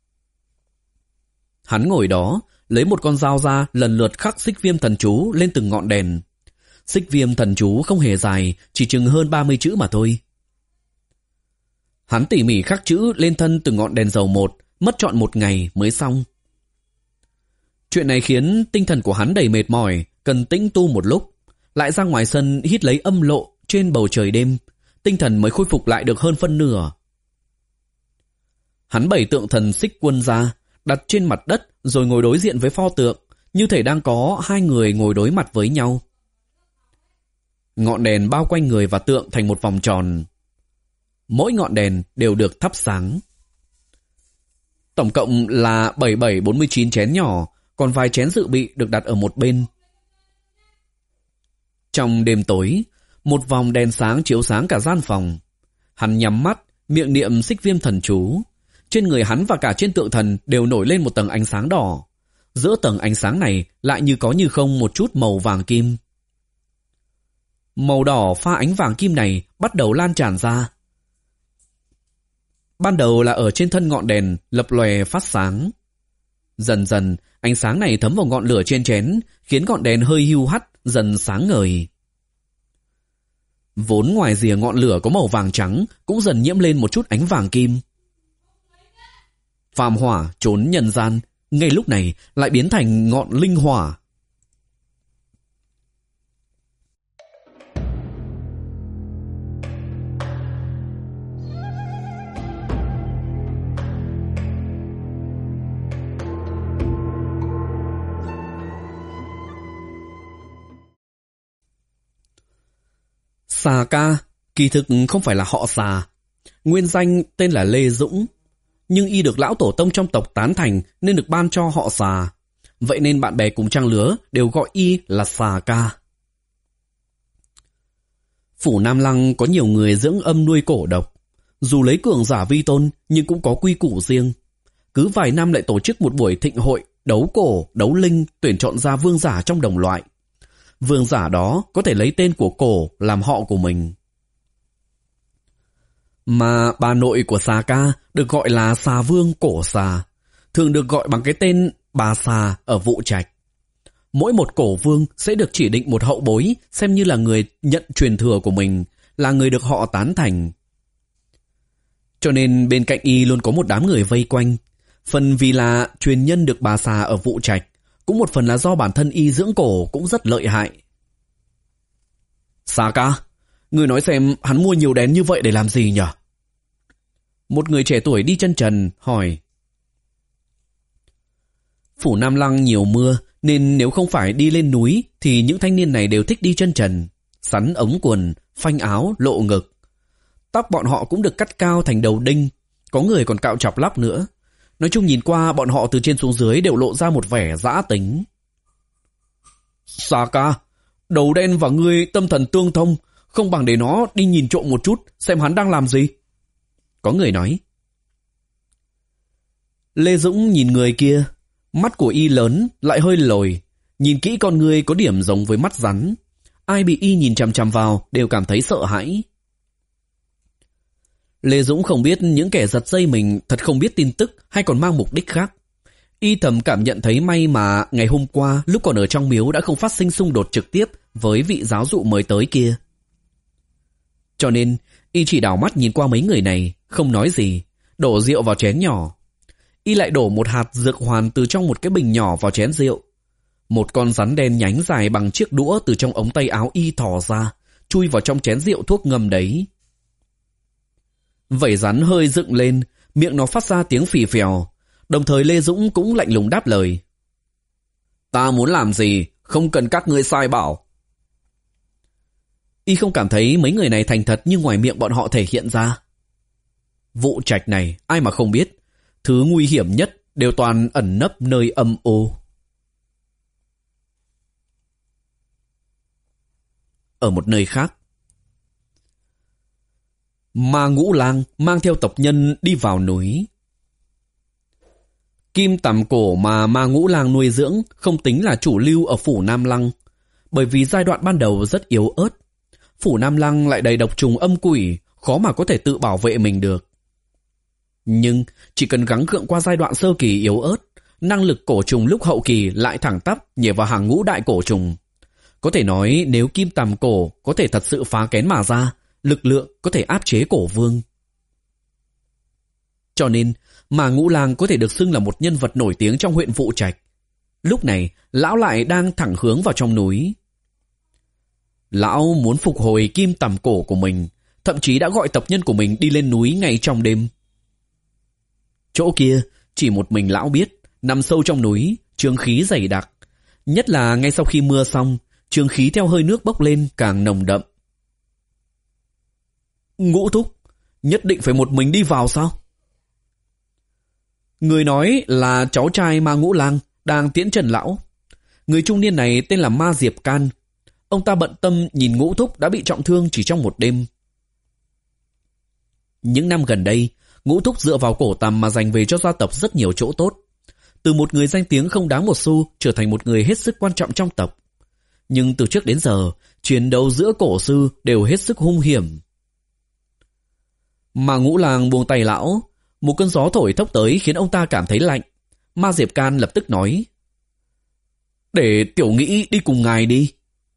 Hắn ngồi đó, lấy một con dao ra lần lượt khắc xích viêm thần chú lên từng ngọn đèn. Xích viêm thần chú không hề dài, chỉ chừng hơn ba mươi chữ mà thôi. Hắn tỉ mỉ khắc chữ lên thân từng ngọn đèn dầu một, mất trọn một ngày mới xong. Chuyện này khiến tinh thần của hắn đầy mệt mỏi, cần tĩnh tu một lúc, lại ra ngoài sân hít lấy âm lộ trên bầu trời đêm, tinh thần mới khôi phục lại được hơn phân nửa. Hắn bày tượng thần xích quân ra, đặt trên mặt đất rồi ngồi đối diện với pho tượng, như thể đang có hai người ngồi đối mặt với nhau. Ngọn đèn bao quanh người và tượng thành một vòng tròn. Mỗi ngọn đèn đều được thắp sáng. Tổng cộng là bảy bảy bốn mươi chín chén nhỏ, còn vài chén dự bị được đặt ở một bên. Trong đêm tối, một vòng đèn sáng chiếu sáng cả gian phòng. Hắn nhắm mắt, miệng niệm xích viêm thần chú. Trên người hắn và cả trên tượng thần đều nổi lên một tầng ánh sáng đỏ. Giữa tầng ánh sáng này lại như có như không một chút màu vàng kim. Màu đỏ pha ánh vàng kim này bắt đầu lan tràn ra. Ban đầu là ở trên thân ngọn đèn lập lòe phát sáng. Dần dần ánh sáng này thấm vào ngọn lửa trên chén, khiến ngọn đèn hơi hiu hắt dần sáng ngời. Vốn ngoài rìa ngọn lửa có màu vàng trắng cũng dần nhiễm lên một chút ánh vàng kim. Phàm hỏa trốn nhân gian ngay lúc này lại biến thành ngọn linh hỏa. Xà ca kỳ thực không phải là họ Xà. Nguyên danh tên là Lê Dũng, nhưng y được lão tổ tông trong tộc tán thành nên được ban cho họ Xà. Vậy nên bạn bè cùng trang lứa đều gọi y là Xà ca. Phủ Nam Lăng có nhiều người dưỡng âm nuôi cổ độc. Dù lấy cường giả vi tôn nhưng cũng có quy củ riêng. Cứ vài năm lại tổ chức một buổi thịnh hội đấu cổ, đấu linh, tuyển chọn ra vương giả trong đồng loại. Vương giả đó có thể lấy tên của cổ làm họ của mình. Mà bà nội của Xà ca được gọi là Xà Vương Cổ Xà, thường được gọi bằng cái tên bà Xà ở Vụ Trạch. Mỗi một cổ vương sẽ được chỉ định một hậu bối xem như là người nhận truyền thừa của mình, là người được họ tán thành. Cho nên bên cạnh y luôn có một đám người vây quanh. Phần vì là truyền nhân được bà Xà ở Vụ Trạch, cũng một phần là do bản thân y dưỡng cổ cũng rất lợi hại. Xà ca, người nói xem hắn mua nhiều đèn như vậy để làm gì nhỉ? Một người trẻ tuổi đi chân trần hỏi. Phủ Nam Lăng nhiều mưa, nên nếu không phải đi lên núi thì những thanh niên này đều thích đi chân trần, sắn ống quần, phanh áo, lộ ngực. Tóc bọn họ cũng được cắt cao thành đầu đinh, có người còn cạo chọc lóc nữa. Nói chung nhìn qua bọn họ từ trên xuống dưới đều lộ ra một vẻ dã tính. Xà ca, đầu đen và ngươi tâm thần tương thông, không bằng để nó đi nhìn trộm một chút xem hắn đang làm gì. Có người nói. Lê Dũng nhìn người kia, mắt của y lớn lại hơi lồi, nhìn kỹ con người có điểm giống với mắt rắn. Ai bị y nhìn chằm chằm vào đều cảm thấy sợ hãi. Lê Dũng không biết những kẻ giật dây mình thật không biết tin tức hay còn mang mục đích khác. Y thầm cảm nhận thấy may mà ngày hôm qua lúc còn ở trong miếu đã không phát sinh xung đột trực tiếp với vị giáo dụ mới tới kia. Cho nên y chỉ đảo mắt nhìn qua mấy người này, không nói gì, đổ rượu vào chén nhỏ. Y lại đổ một hạt dược hoàn từ trong một cái bình nhỏ vào chén rượu. Một con rắn đen nhánh dài bằng chiếc đũa từ trong ống tay áo y thò ra, chui vào trong chén rượu thuốc ngâm đấy. Vảy rắn hơi dựng lên, miệng nó phát ra tiếng phì phèo. Đồng thời Lê Dũng cũng lạnh lùng đáp lời. Ta muốn làm gì, không cần các ngươi sai bảo. Y không cảm thấy mấy người này thành thật như ngoài miệng bọn họ thể hiện ra. Vụ Trạch này ai mà không biết, thứ nguy hiểm nhất đều toàn ẩn nấp nơi âm ô. Ở một nơi khác, Ma Ngũ Lang mang theo tộc nhân đi vào núi. Kim tằm cổ mà Ma Ngũ Lang nuôi dưỡng không tính là chủ lưu ở Phủ Nam Lăng, bởi vì giai đoạn ban đầu rất yếu ớt. Phủ Nam Lăng lại đầy độc trùng âm quỷ, khó mà có thể tự bảo vệ mình được. Nhưng chỉ cần gắng gượng qua giai đoạn sơ kỳ yếu ớt, năng lực cổ trùng lúc hậu kỳ lại thẳng tắp nhảy vào hàng ngũ đại cổ trùng. Có thể nói nếu kim tằm cổ có thể thật sự phá kén mà ra, lực lượng có thể áp chế cổ vương. Cho nên mà Ngũ Lang có thể được xưng là một nhân vật nổi tiếng trong huyện Vụ Trạch. Lúc này lão lại đang thẳng hướng vào trong núi. Lão muốn phục hồi kim tằm cổ của mình, thậm chí đã gọi tộc nhân của mình đi lên núi ngay trong đêm. Chỗ kia chỉ một mình lão biết, nằm sâu trong núi, trường khí dày đặc. Nhất là ngay sau khi mưa xong, trường khí theo hơi nước bốc lên càng nồng đậm. Ngũ thúc, nhất định phải một mình đi vào sao? Người nói là cháu trai Ma Ngũ Lang đang tiễn trần lão. Người trung niên này tên là Ma Diệp Can. Ông ta bận tâm nhìn Ngũ thúc đã bị trọng thương chỉ trong một đêm. Những năm gần đây, Ngũ thúc dựa vào cổ tằm mà giành về cho gia tộc rất nhiều chỗ tốt. Từ một người danh tiếng không đáng một xu trở thành một người hết sức quan trọng trong tộc. Nhưng từ trước đến giờ, chiến đấu giữa cổ sư đều hết sức hung hiểm. Mà Ngũ Lang buông tay lão, một cơn gió thổi thốc tới khiến ông ta cảm thấy lạnh. Ma Diệp Can lập tức nói: Để Tiểu Nghĩ đi cùng ngài đi.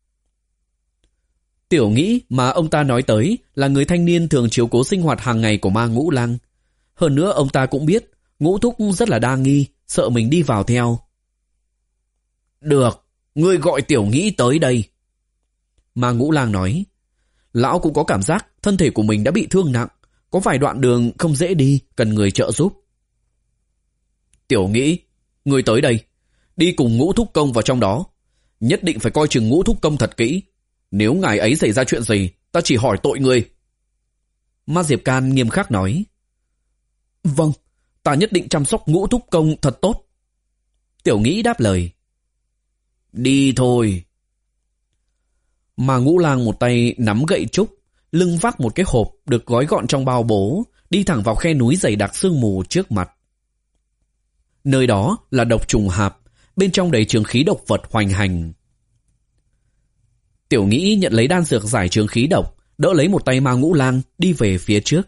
Tiểu Nghĩ mà ông ta nói tới là người thanh niên thường chiếu cố sinh hoạt hàng ngày của Ma Ngũ Lang. Hơn nữa ông ta cũng biết Ngũ thúc rất là đa nghi, sợ mình đi vào theo. Được, ngươi gọi Tiểu Nghĩ tới đây. Ma Ngũ Lang nói. Lão cũng có cảm giác thân thể của mình đã bị thương nặng, có vài đoạn đường không dễ đi, cần người trợ giúp. Tiểu Nghĩ, ngươi tới đây, đi cùng Ngũ thúc công vào trong đó. Nhất định phải coi chừng Ngũ thúc công thật kỹ. Nếu ngài ấy xảy ra chuyện gì, ta chỉ hỏi tội người. Ma Diệp Can nghiêm khắc nói. Vâng, ta nhất định chăm sóc Ngũ thúc công thật tốt. Tiểu Nghĩ đáp lời. Đi thôi. Mà Ngũ Lang một tay nắm gậy trúc, lưng vác một cái hộp được gói gọn trong bao bố, đi thẳng vào khe núi dày đặc sương mù trước mặt. Nơi đó là độc trùng hạp, bên trong đầy trường khí độc vật hoành hành. Tiểu Nghĩ nhận lấy đan dược giải trường khí độc, đỡ lấy một tay Ma Ngũ Lang đi về phía trước.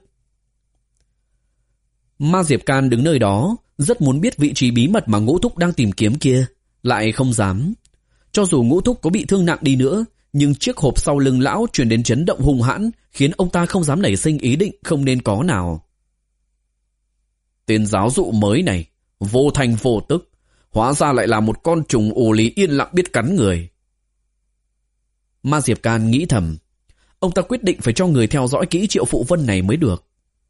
Ma Diệp Can đứng nơi đó, rất muốn biết vị trí bí mật mà Ngũ thúc đang tìm kiếm kia, lại không dám. Cho dù Ngũ thúc có bị thương nặng đi nữa, nhưng chiếc hộp sau lưng lão truyền đến chấn động hung hãn, khiến ông ta không dám nảy sinh ý định không nên có nào. Tên giáo dụ mới này, vô thành vô tức, hóa ra lại là một con trùng ù lý yên lặng biết cắn người. Ma Diệp Can nghĩ thầm, ông ta quyết định phải cho người theo dõi kỹ Triệu Phụ Vân này mới được.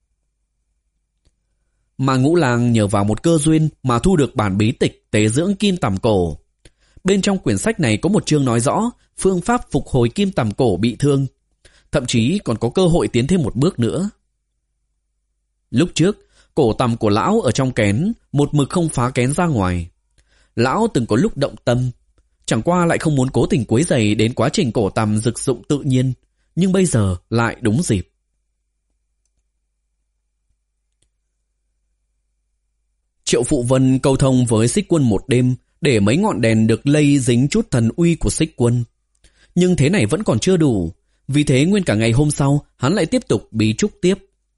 Mà Ngũ Lang nhờ vào một cơ duyên mà thu được bản bí tịch Tế dưỡng kim tằm cổ. Bên trong quyển sách này có một chương nói rõ phương pháp phục hồi kim tằm cổ bị thương, thậm chí còn có cơ hội tiến thêm một bước nữa. Lúc trước, cổ tằm của lão ở trong kén, một mực không phá kén ra ngoài. Lão từng có lúc động tâm, chẳng qua lại không muốn cố tình quấy rầy đến quá trình cổ tằm rực dụng tự nhiên, nhưng bây giờ lại đúng dịp. Triệu Phụ Vân câu thông với Xích Quân một đêm để mấy ngọn đèn được lây dính chút thần uy của Xích Quân. Nhưng thế này vẫn còn chưa đủ, vì thế nguyên cả ngày hôm sau hắn lại tiếp tục bí trúc tiếp.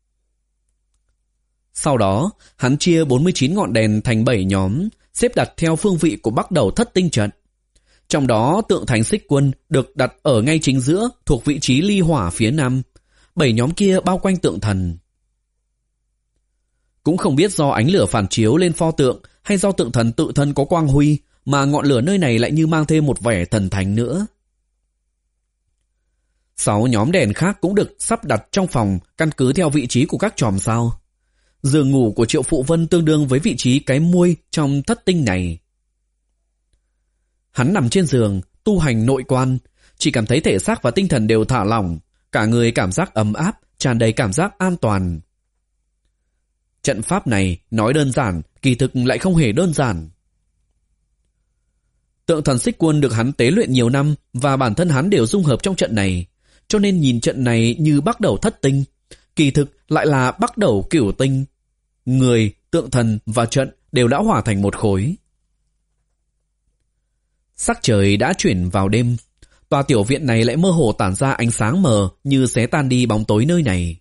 Sau đó, hắn chia bốn mươi chín ngọn đèn thành bảy nhóm, xếp đặt theo phương vị của Bắc Đầu Thất Tinh trận. Trong đó tượng thánh Xích Quân được đặt ở ngay chính giữa, thuộc vị trí ly hỏa phía nam. Bảy nhóm kia bao quanh tượng thần. Cũng không biết do ánh lửa phản chiếu lên pho tượng hay do tượng thần tự thân có quang huy mà ngọn lửa nơi này lại như mang thêm một vẻ thần thánh nữa. Sáu nhóm đèn khác cũng được sắp đặt trong phòng căn cứ theo vị trí của các chòm sao. Giường ngủ của Triệu Phụ Vân tương đương với vị trí cái muôi trong thất tinh này. Hắn nằm trên giường, tu hành nội quan, chỉ cảm thấy thể xác và tinh thần đều thả lỏng, cả người cảm giác ấm áp, tràn đầy cảm giác an toàn. Trận pháp này nói đơn giản, kỳ thực lại không hề đơn giản. Tượng thần Xích Quân được hắn tế luyện nhiều năm và bản thân hắn đều dung hợp trong trận này, cho nên nhìn trận này như Bắc Đầu Thất Tinh, kỳ thực lại là Bắc Đầu Cửu Tinh. Người, tượng thần và trận đều đã hòa thành một khối. Sắc trời đã chuyển vào đêm, tòa tiểu viện này lại mơ hồ tản ra ánh sáng mờ như xé tan đi bóng tối nơi này.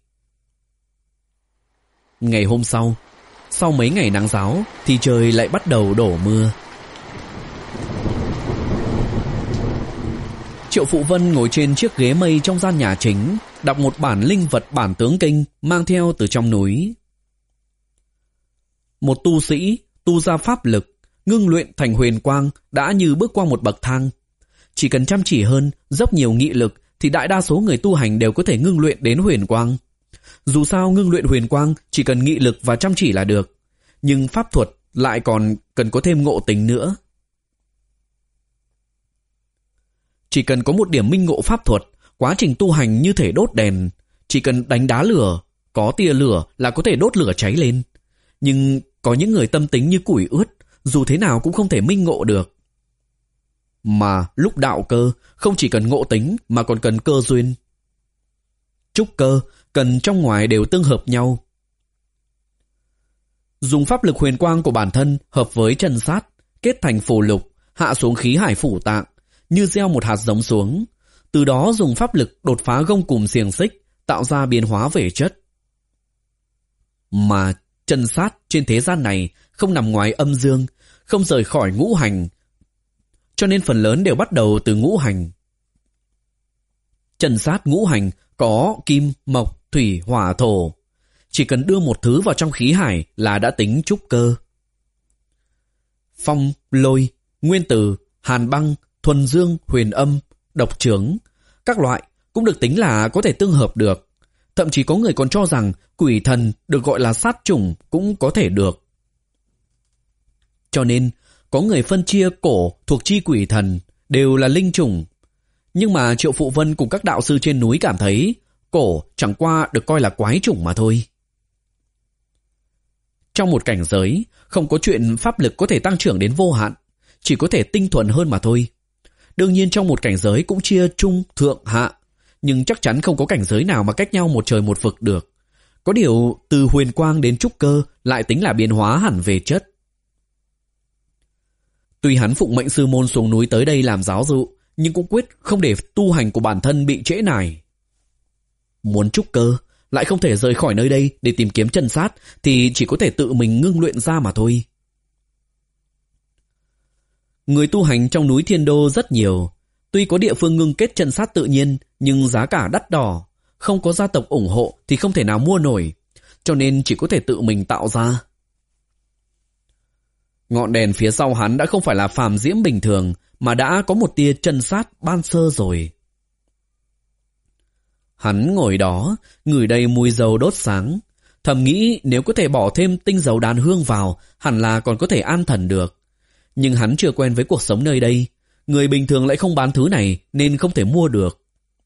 Ngày hôm sau, sau mấy ngày nắng ráo thì trời lại bắt đầu đổ mưa. Triệu Phụ Vân ngồi trên chiếc ghế mây trong gian nhà chính, đọc một bản linh vật bản tướng kinh mang theo từ trong núi. Một tu sĩ tu ra pháp lực, ngưng luyện thành huyền quang đã như bước qua một bậc thang. Chỉ cần chăm chỉ hơn, dốc nhiều nghị lực thì đại đa số người tu hành đều có thể ngưng luyện đến huyền quang. Dù sao ngưng luyện huyền quang chỉ cần nghị lực và chăm chỉ là được, nhưng pháp thuật lại còn cần có thêm ngộ tính nữa. Chỉ cần có một điểm minh ngộ pháp thuật, quá trình tu hành như thể đốt đèn, chỉ cần đánh đá lửa, có tia lửa là có thể đốt lửa cháy lên. Nhưng có những người tâm tính như củi ướt, dù thế nào cũng không thể minh ngộ được. Mà lúc đạo cơ không chỉ cần ngộ tính mà còn cần cơ duyên. Trúc cơ cần trong ngoài đều tương hợp nhau. Dùng pháp lực huyền quang của bản thân hợp với chân sát, kết thành phù lục, hạ xuống khí hải phủ tạng, như gieo một hạt giống xuống. Từ đó dùng pháp lực đột phá gông cùm xiềng xích, tạo ra biến hóa về chất. Mà chân sát trên thế gian này không nằm ngoài âm dương, không rời khỏi ngũ hành, cho nên phần lớn đều bắt đầu từ ngũ hành. Chân sát ngũ hành có kim, mộc, thủy, hỏa, thổ. Chỉ cần đưa một thứ vào trong khí hải là đã tính trúc cơ. Phong, lôi, nguyên tử, hàn băng, thuần dương, huyền âm, độc chướng, các loại cũng được tính là có thể tương hợp được. Thậm chí có người còn cho rằng quỷ thần được gọi là sát chủng cũng có thể được. Cho nên có người phân chia cổ thuộc chi quỷ thần đều là linh chủng. Nhưng mà Triệu Phụ Vân cùng các đạo sư trên núi cảm thấy cổ chẳng qua được coi là quái chủng mà thôi. Trong một cảnh giới, không có chuyện pháp lực có thể tăng trưởng đến vô hạn, chỉ có thể tinh thuần hơn mà thôi. Đương nhiên trong một cảnh giới cũng chia trung, thượng, hạ, nhưng chắc chắn không có cảnh giới nào mà cách nhau một trời một vực được. Có điều từ huyền quang đến trúc cơ lại tính là biến hóa hẳn về chất. Tuy hắn phụng mệnh sư môn xuống núi tới đây làm giáo dụ, nhưng cũng quyết không để tu hành của bản thân bị trễ nải. Muốn trúc cơ, lại không thể rời khỏi nơi đây để tìm kiếm chân sát, thì chỉ có thể tự mình ngưng luyện ra mà thôi. Người tu hành trong núi Thiên Đô rất nhiều. Tuy có địa phương ngưng kết chân sát tự nhiên, nhưng giá cả đắt đỏ, không có gia tộc ủng hộ thì không thể nào mua nổi, cho nên chỉ có thể tự mình tạo ra. Ngọn đèn phía sau hắn đã không phải là phàm diễm bình thường, mà đã có một tia chân sát ban sơ rồi. Hắn ngồi đó, ngửi đầy mùi dầu đốt sáng, thầm nghĩ nếu có thể bỏ thêm tinh dầu đàn hương vào, hẳn là còn có thể an thần được. Nhưng hắn chưa quen với cuộc sống nơi đây, người bình thường lại không bán thứ này nên không thể mua được.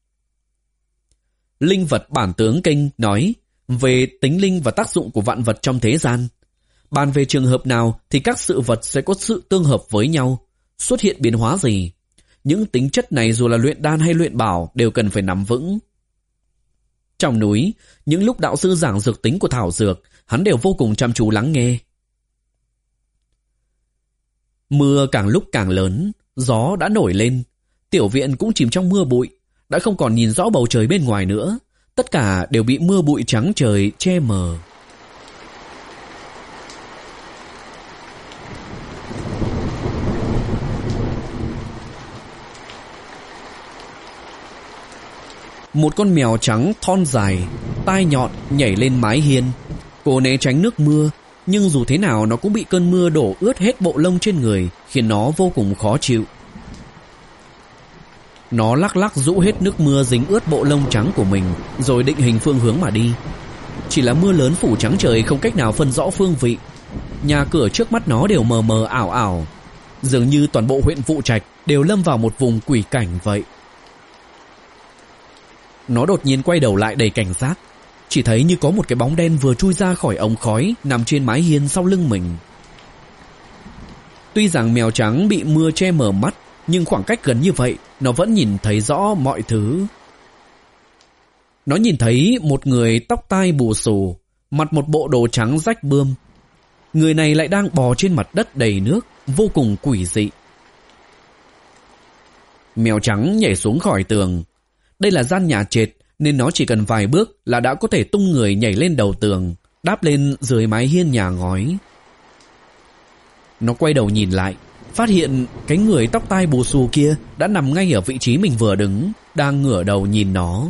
Linh vật bản tướng kinh nói về tính linh và tác dụng của vạn vật trong thế gian. Bàn về trường hợp nào thì các sự vật sẽ có sự tương hợp với nhau, xuất hiện biến hóa gì. Những tính chất này dù là luyện đan hay luyện bảo đều cần phải nắm vững. Trong núi, những lúc đạo sư giảng dược tính của thảo dược, hắn đều vô cùng chăm chú lắng nghe. Mưa càng lúc càng lớn, gió đã nổi lên, tiểu viện cũng chìm trong mưa bụi, đã không còn nhìn rõ bầu trời bên ngoài nữa, tất cả đều bị mưa bụi trắng trời che mờ. Một con mèo trắng thon dài, tai nhọn nhảy lên mái hiên, cố né tránh nước mưa, nhưng dù thế nào nó cũng bị cơn mưa đổ ướt hết bộ lông trên người, khiến nó vô cùng khó chịu. Nó lắc lắc rũ hết nước mưa dính ướt bộ lông trắng của mình, rồi định hình phương hướng mà đi. Chỉ là mưa lớn phủ trắng trời không cách nào phân rõ phương vị. Nhà cửa trước mắt nó đều mờ mờ ảo ảo, dường như toàn bộ huyện Vụ Trạch đều lâm vào một vùng quỷ cảnh vậy. Nó đột nhiên quay đầu lại đầy cảnh giác, chỉ thấy như có một cái bóng đen vừa chui ra khỏi ống khói nằm trên mái hiên sau lưng mình. Tuy rằng mèo trắng bị mưa che mờ mắt, nhưng khoảng cách gần như vậy nó vẫn nhìn thấy rõ mọi thứ. Nó nhìn thấy một người tóc tai bù xù, mặc một bộ đồ trắng rách bươm. Người này lại đang bò trên mặt đất đầy nước, vô cùng quỷ dị. Mèo trắng nhảy xuống khỏi tường. Đây là gian nhà trệt nên nó chỉ cần vài bước là đã có thể tung người nhảy lên đầu tường, đáp lên dưới mái hiên nhà ngói. Nó quay đầu nhìn lại, phát hiện cái người tóc tai bù xù kia đã nằm ngay ở vị trí mình vừa đứng, đang ngửa đầu nhìn nó.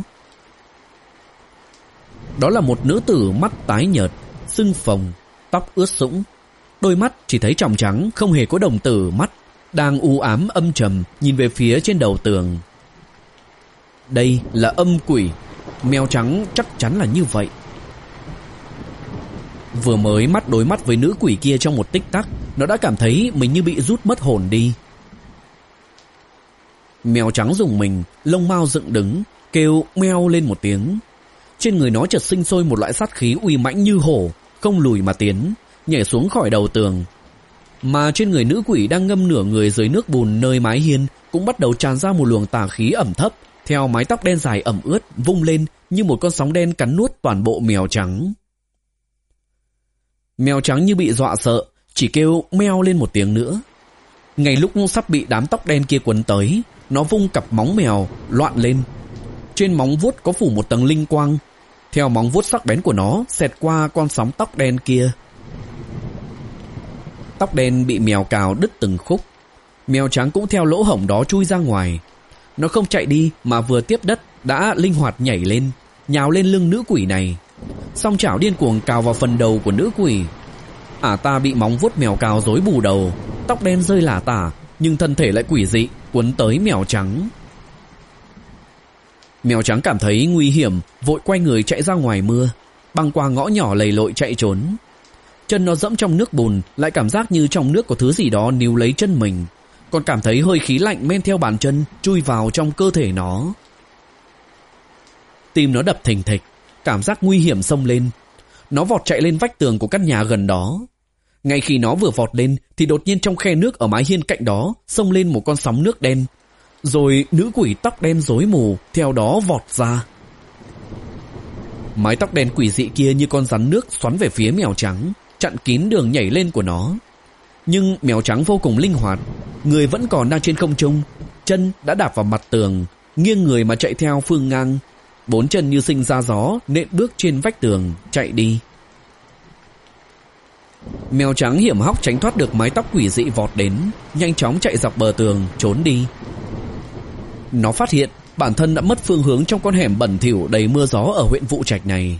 Đó là một nữ tử mắt tái nhợt, sưng phồng, tóc ướt sũng, đôi mắt chỉ thấy tròng trắng, không hề có đồng tử mắt, đang u ám âm trầm nhìn về phía trên đầu tường. Đây là âm quỷ, mèo trắng chắc chắn là như vậy. Vừa mới mắt đối mắt với nữ quỷ kia trong một tích tắc, nó đã cảm thấy mình như bị rút mất hồn đi. Mèo trắng rùng mình, lông mao dựng đứng, kêu meo lên một tiếng. Trên người nó chợt sinh sôi một loại sát khí uy mãnh như hổ, không lùi mà tiến, nhảy xuống khỏi đầu tường. Mà trên người nữ quỷ đang ngâm nửa người dưới nước bùn nơi mái hiên cũng bắt đầu tràn ra một luồng tà khí ẩm thấp, theo mái tóc đen dài ẩm ướt vung lên như một con sóng đen cắn nuốt toàn bộ mèo trắng. Mèo trắng như bị dọa sợ, chỉ kêu meo lên một tiếng nữa. Ngay lúc sắp bị đám tóc đen kia quấn tới, nó vung cặp móng mèo loạn lên. Trên móng vuốt có phủ một tầng linh quang, theo móng vuốt sắc bén của nó xẹt qua con sóng tóc đen kia. Tóc đen bị mèo cào đứt từng khúc. Mèo trắng cũng theo lỗ hổng đó chui ra ngoài. Nó không chạy đi mà vừa tiếp đất đã linh hoạt nhảy lên, nhào lên lưng nữ quỷ này. Song chảo điên cuồng cào vào phần đầu của nữ quỷ. Ả ta bị móng vuốt mèo cào rối bù đầu, tóc đen rơi lả tả, nhưng thân thể lại quỷ dị cuốn tới mèo trắng. Mèo trắng cảm thấy nguy hiểm, vội quay người chạy ra ngoài mưa, băng qua ngõ nhỏ lầy lội chạy trốn. Chân nó dẫm trong nước bùn, lại cảm giác như trong nước có thứ gì đó níu lấy chân mình. còn cảm thấy hơi khí lạnh men theo bàn chân chui vào trong cơ thể nó. Tim nó đập thình thịch, cảm giác nguy hiểm xông lên. Nó vọt chạy lên vách tường của căn nhà gần đó. Ngay khi nó vừa vọt lên thì đột nhiên trong khe nước ở mái hiên cạnh đó xông lên một con sóng nước đen. Rồi nữ quỷ tóc đen rối mù theo đó vọt ra. Mái tóc đen quỷ dị kia như con rắn nước xoắn về phía mèo trắng, chặn kín đường nhảy lên của nó. Nhưng mèo trắng vô cùng linh hoạt, người vẫn còn đang trên không trung, chân đã đạp vào mặt tường, nghiêng người mà chạy theo phương ngang. Bốn chân như sinh ra gió nện bước trên vách tường chạy đi. Mèo trắng hiểm hóc tránh thoát được mái tóc quỷ dị vọt đến, nhanh chóng chạy dọc bờ tường trốn đi. Nó phát hiện bản thân đã mất phương hướng trong con hẻm bẩn thỉu đầy mưa gió ở huyện Vụ Trạch này.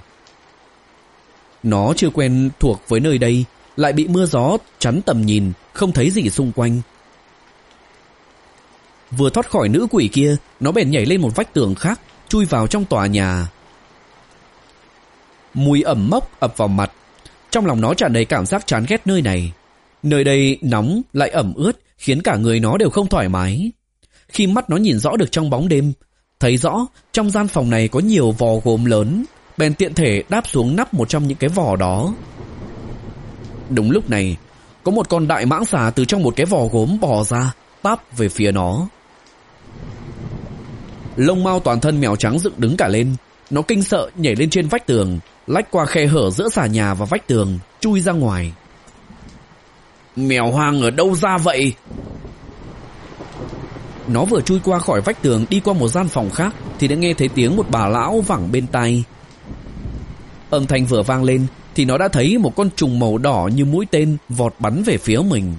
Nó chưa quen thuộc với nơi đây, lại bị mưa gió chắn tầm nhìn, không thấy gì xung quanh. Vừa thoát khỏi nữ quỷ kia, nó bèn nhảy lên một vách tường khác, chui vào trong tòa nhà. Mùi ẩm mốc ập vào mặt, trong lòng nó tràn đầy cảm giác chán ghét nơi này. Nơi đây nóng lại ẩm ướt, khiến cả người nó đều không thoải mái. Khi mắt nó nhìn rõ được trong bóng đêm, thấy rõ trong gian phòng này có nhiều vò gốm lớn, bèn tiện thể đáp xuống nắp một trong những cái vò đó. Đúng lúc này, có một con đại mãng xà từ trong một cái vò gốm bò ra, táp về phía nó. Lông mao toàn thân mèo trắng dựng đứng cả lên. Nó kinh sợ nhảy lên trên vách tường, lách qua khe hở giữa xà nhà và vách tường, chui ra ngoài. Mèo hoang ở đâu ra vậy? Nó vừa chui qua khỏi vách tường đi qua một gian phòng khác thì đã nghe thấy tiếng một bà lão vẳng bên tai. Âm thanh vừa vang lên thì nó đã thấy một con trùng màu đỏ như mũi tên vọt bắn về phía mình.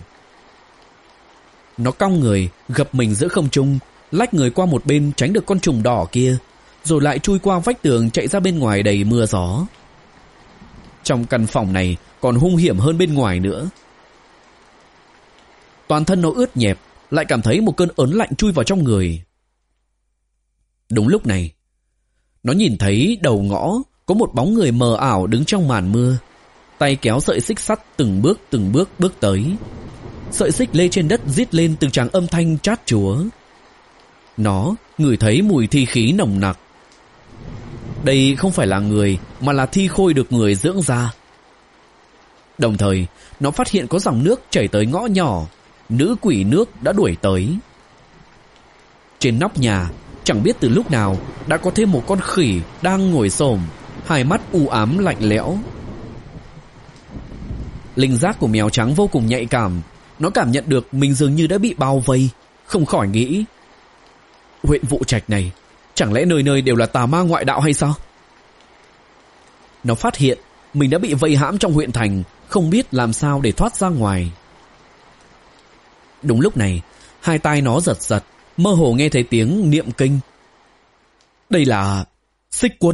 Nó cong người, gập mình giữa không trung, lách người qua một bên tránh được con trùng đỏ kia, rồi lại chui qua vách tường chạy ra bên ngoài đầy mưa gió. Trong căn phòng này còn hung hiểm hơn bên ngoài nữa. Toàn thân nó ướt nhẹp, lại cảm thấy một cơn ớn lạnh chui vào trong người. Đúng lúc này, nó nhìn thấy đầu ngõ có một bóng người mờ ảo đứng trong màn mưa, tay kéo sợi xích sắt từng bước từng bước bước tới. Sợi xích lê trên đất rít lên từng tràng âm thanh chát chúa. Nó ngửi thấy mùi thi khí nồng nặc. Đây không phải là người, mà là thi khôi được người dưỡng ra. Đồng thời, nó phát hiện có dòng nước chảy tới ngõ nhỏ. Nữ quỷ nước đã đuổi tới. Trên nóc nhà, chẳng biết từ lúc nào đã có thêm một con khỉ đang ngồi xổm, hai mắt u ám lạnh lẽo. Linh giác của mèo trắng vô cùng nhạy cảm. Nó cảm nhận được mình dường như đã bị bao vây, không khỏi nghĩ, huyện Vụ Trạch này chẳng lẽ nơi nơi đều là tà ma ngoại đạo hay sao? Nó phát hiện mình đã bị vây hãm trong huyện thành, không biết làm sao để thoát ra ngoài. Đúng lúc này, hai tai nó giật giật, mơ hồ nghe thấy tiếng niệm kinh. Đây là Xích Quân.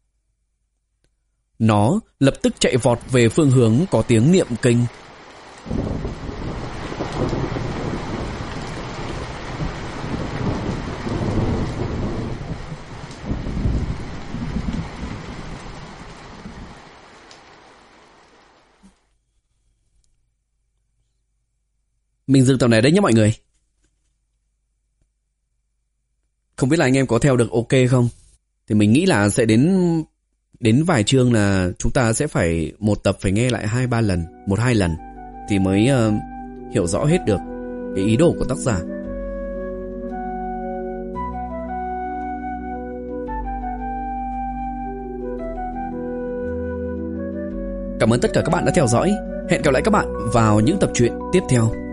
Nó lập tức chạy vọt về phương hướng có tiếng niệm kinh. Mình dừng tập này đấy nhé mọi người. Không biết là anh em có theo được ok không? Thì mình nghĩ là sẽ đến đến vài chương là chúng ta sẽ phải một tập phải nghe lại hai ba lần, một hai lần thì mới uh, hiểu rõ hết được cái ý đồ của tác giả. Cảm ơn tất cả các bạn đã theo dõi. Hẹn gặp lại các bạn vào những tập truyện tiếp theo.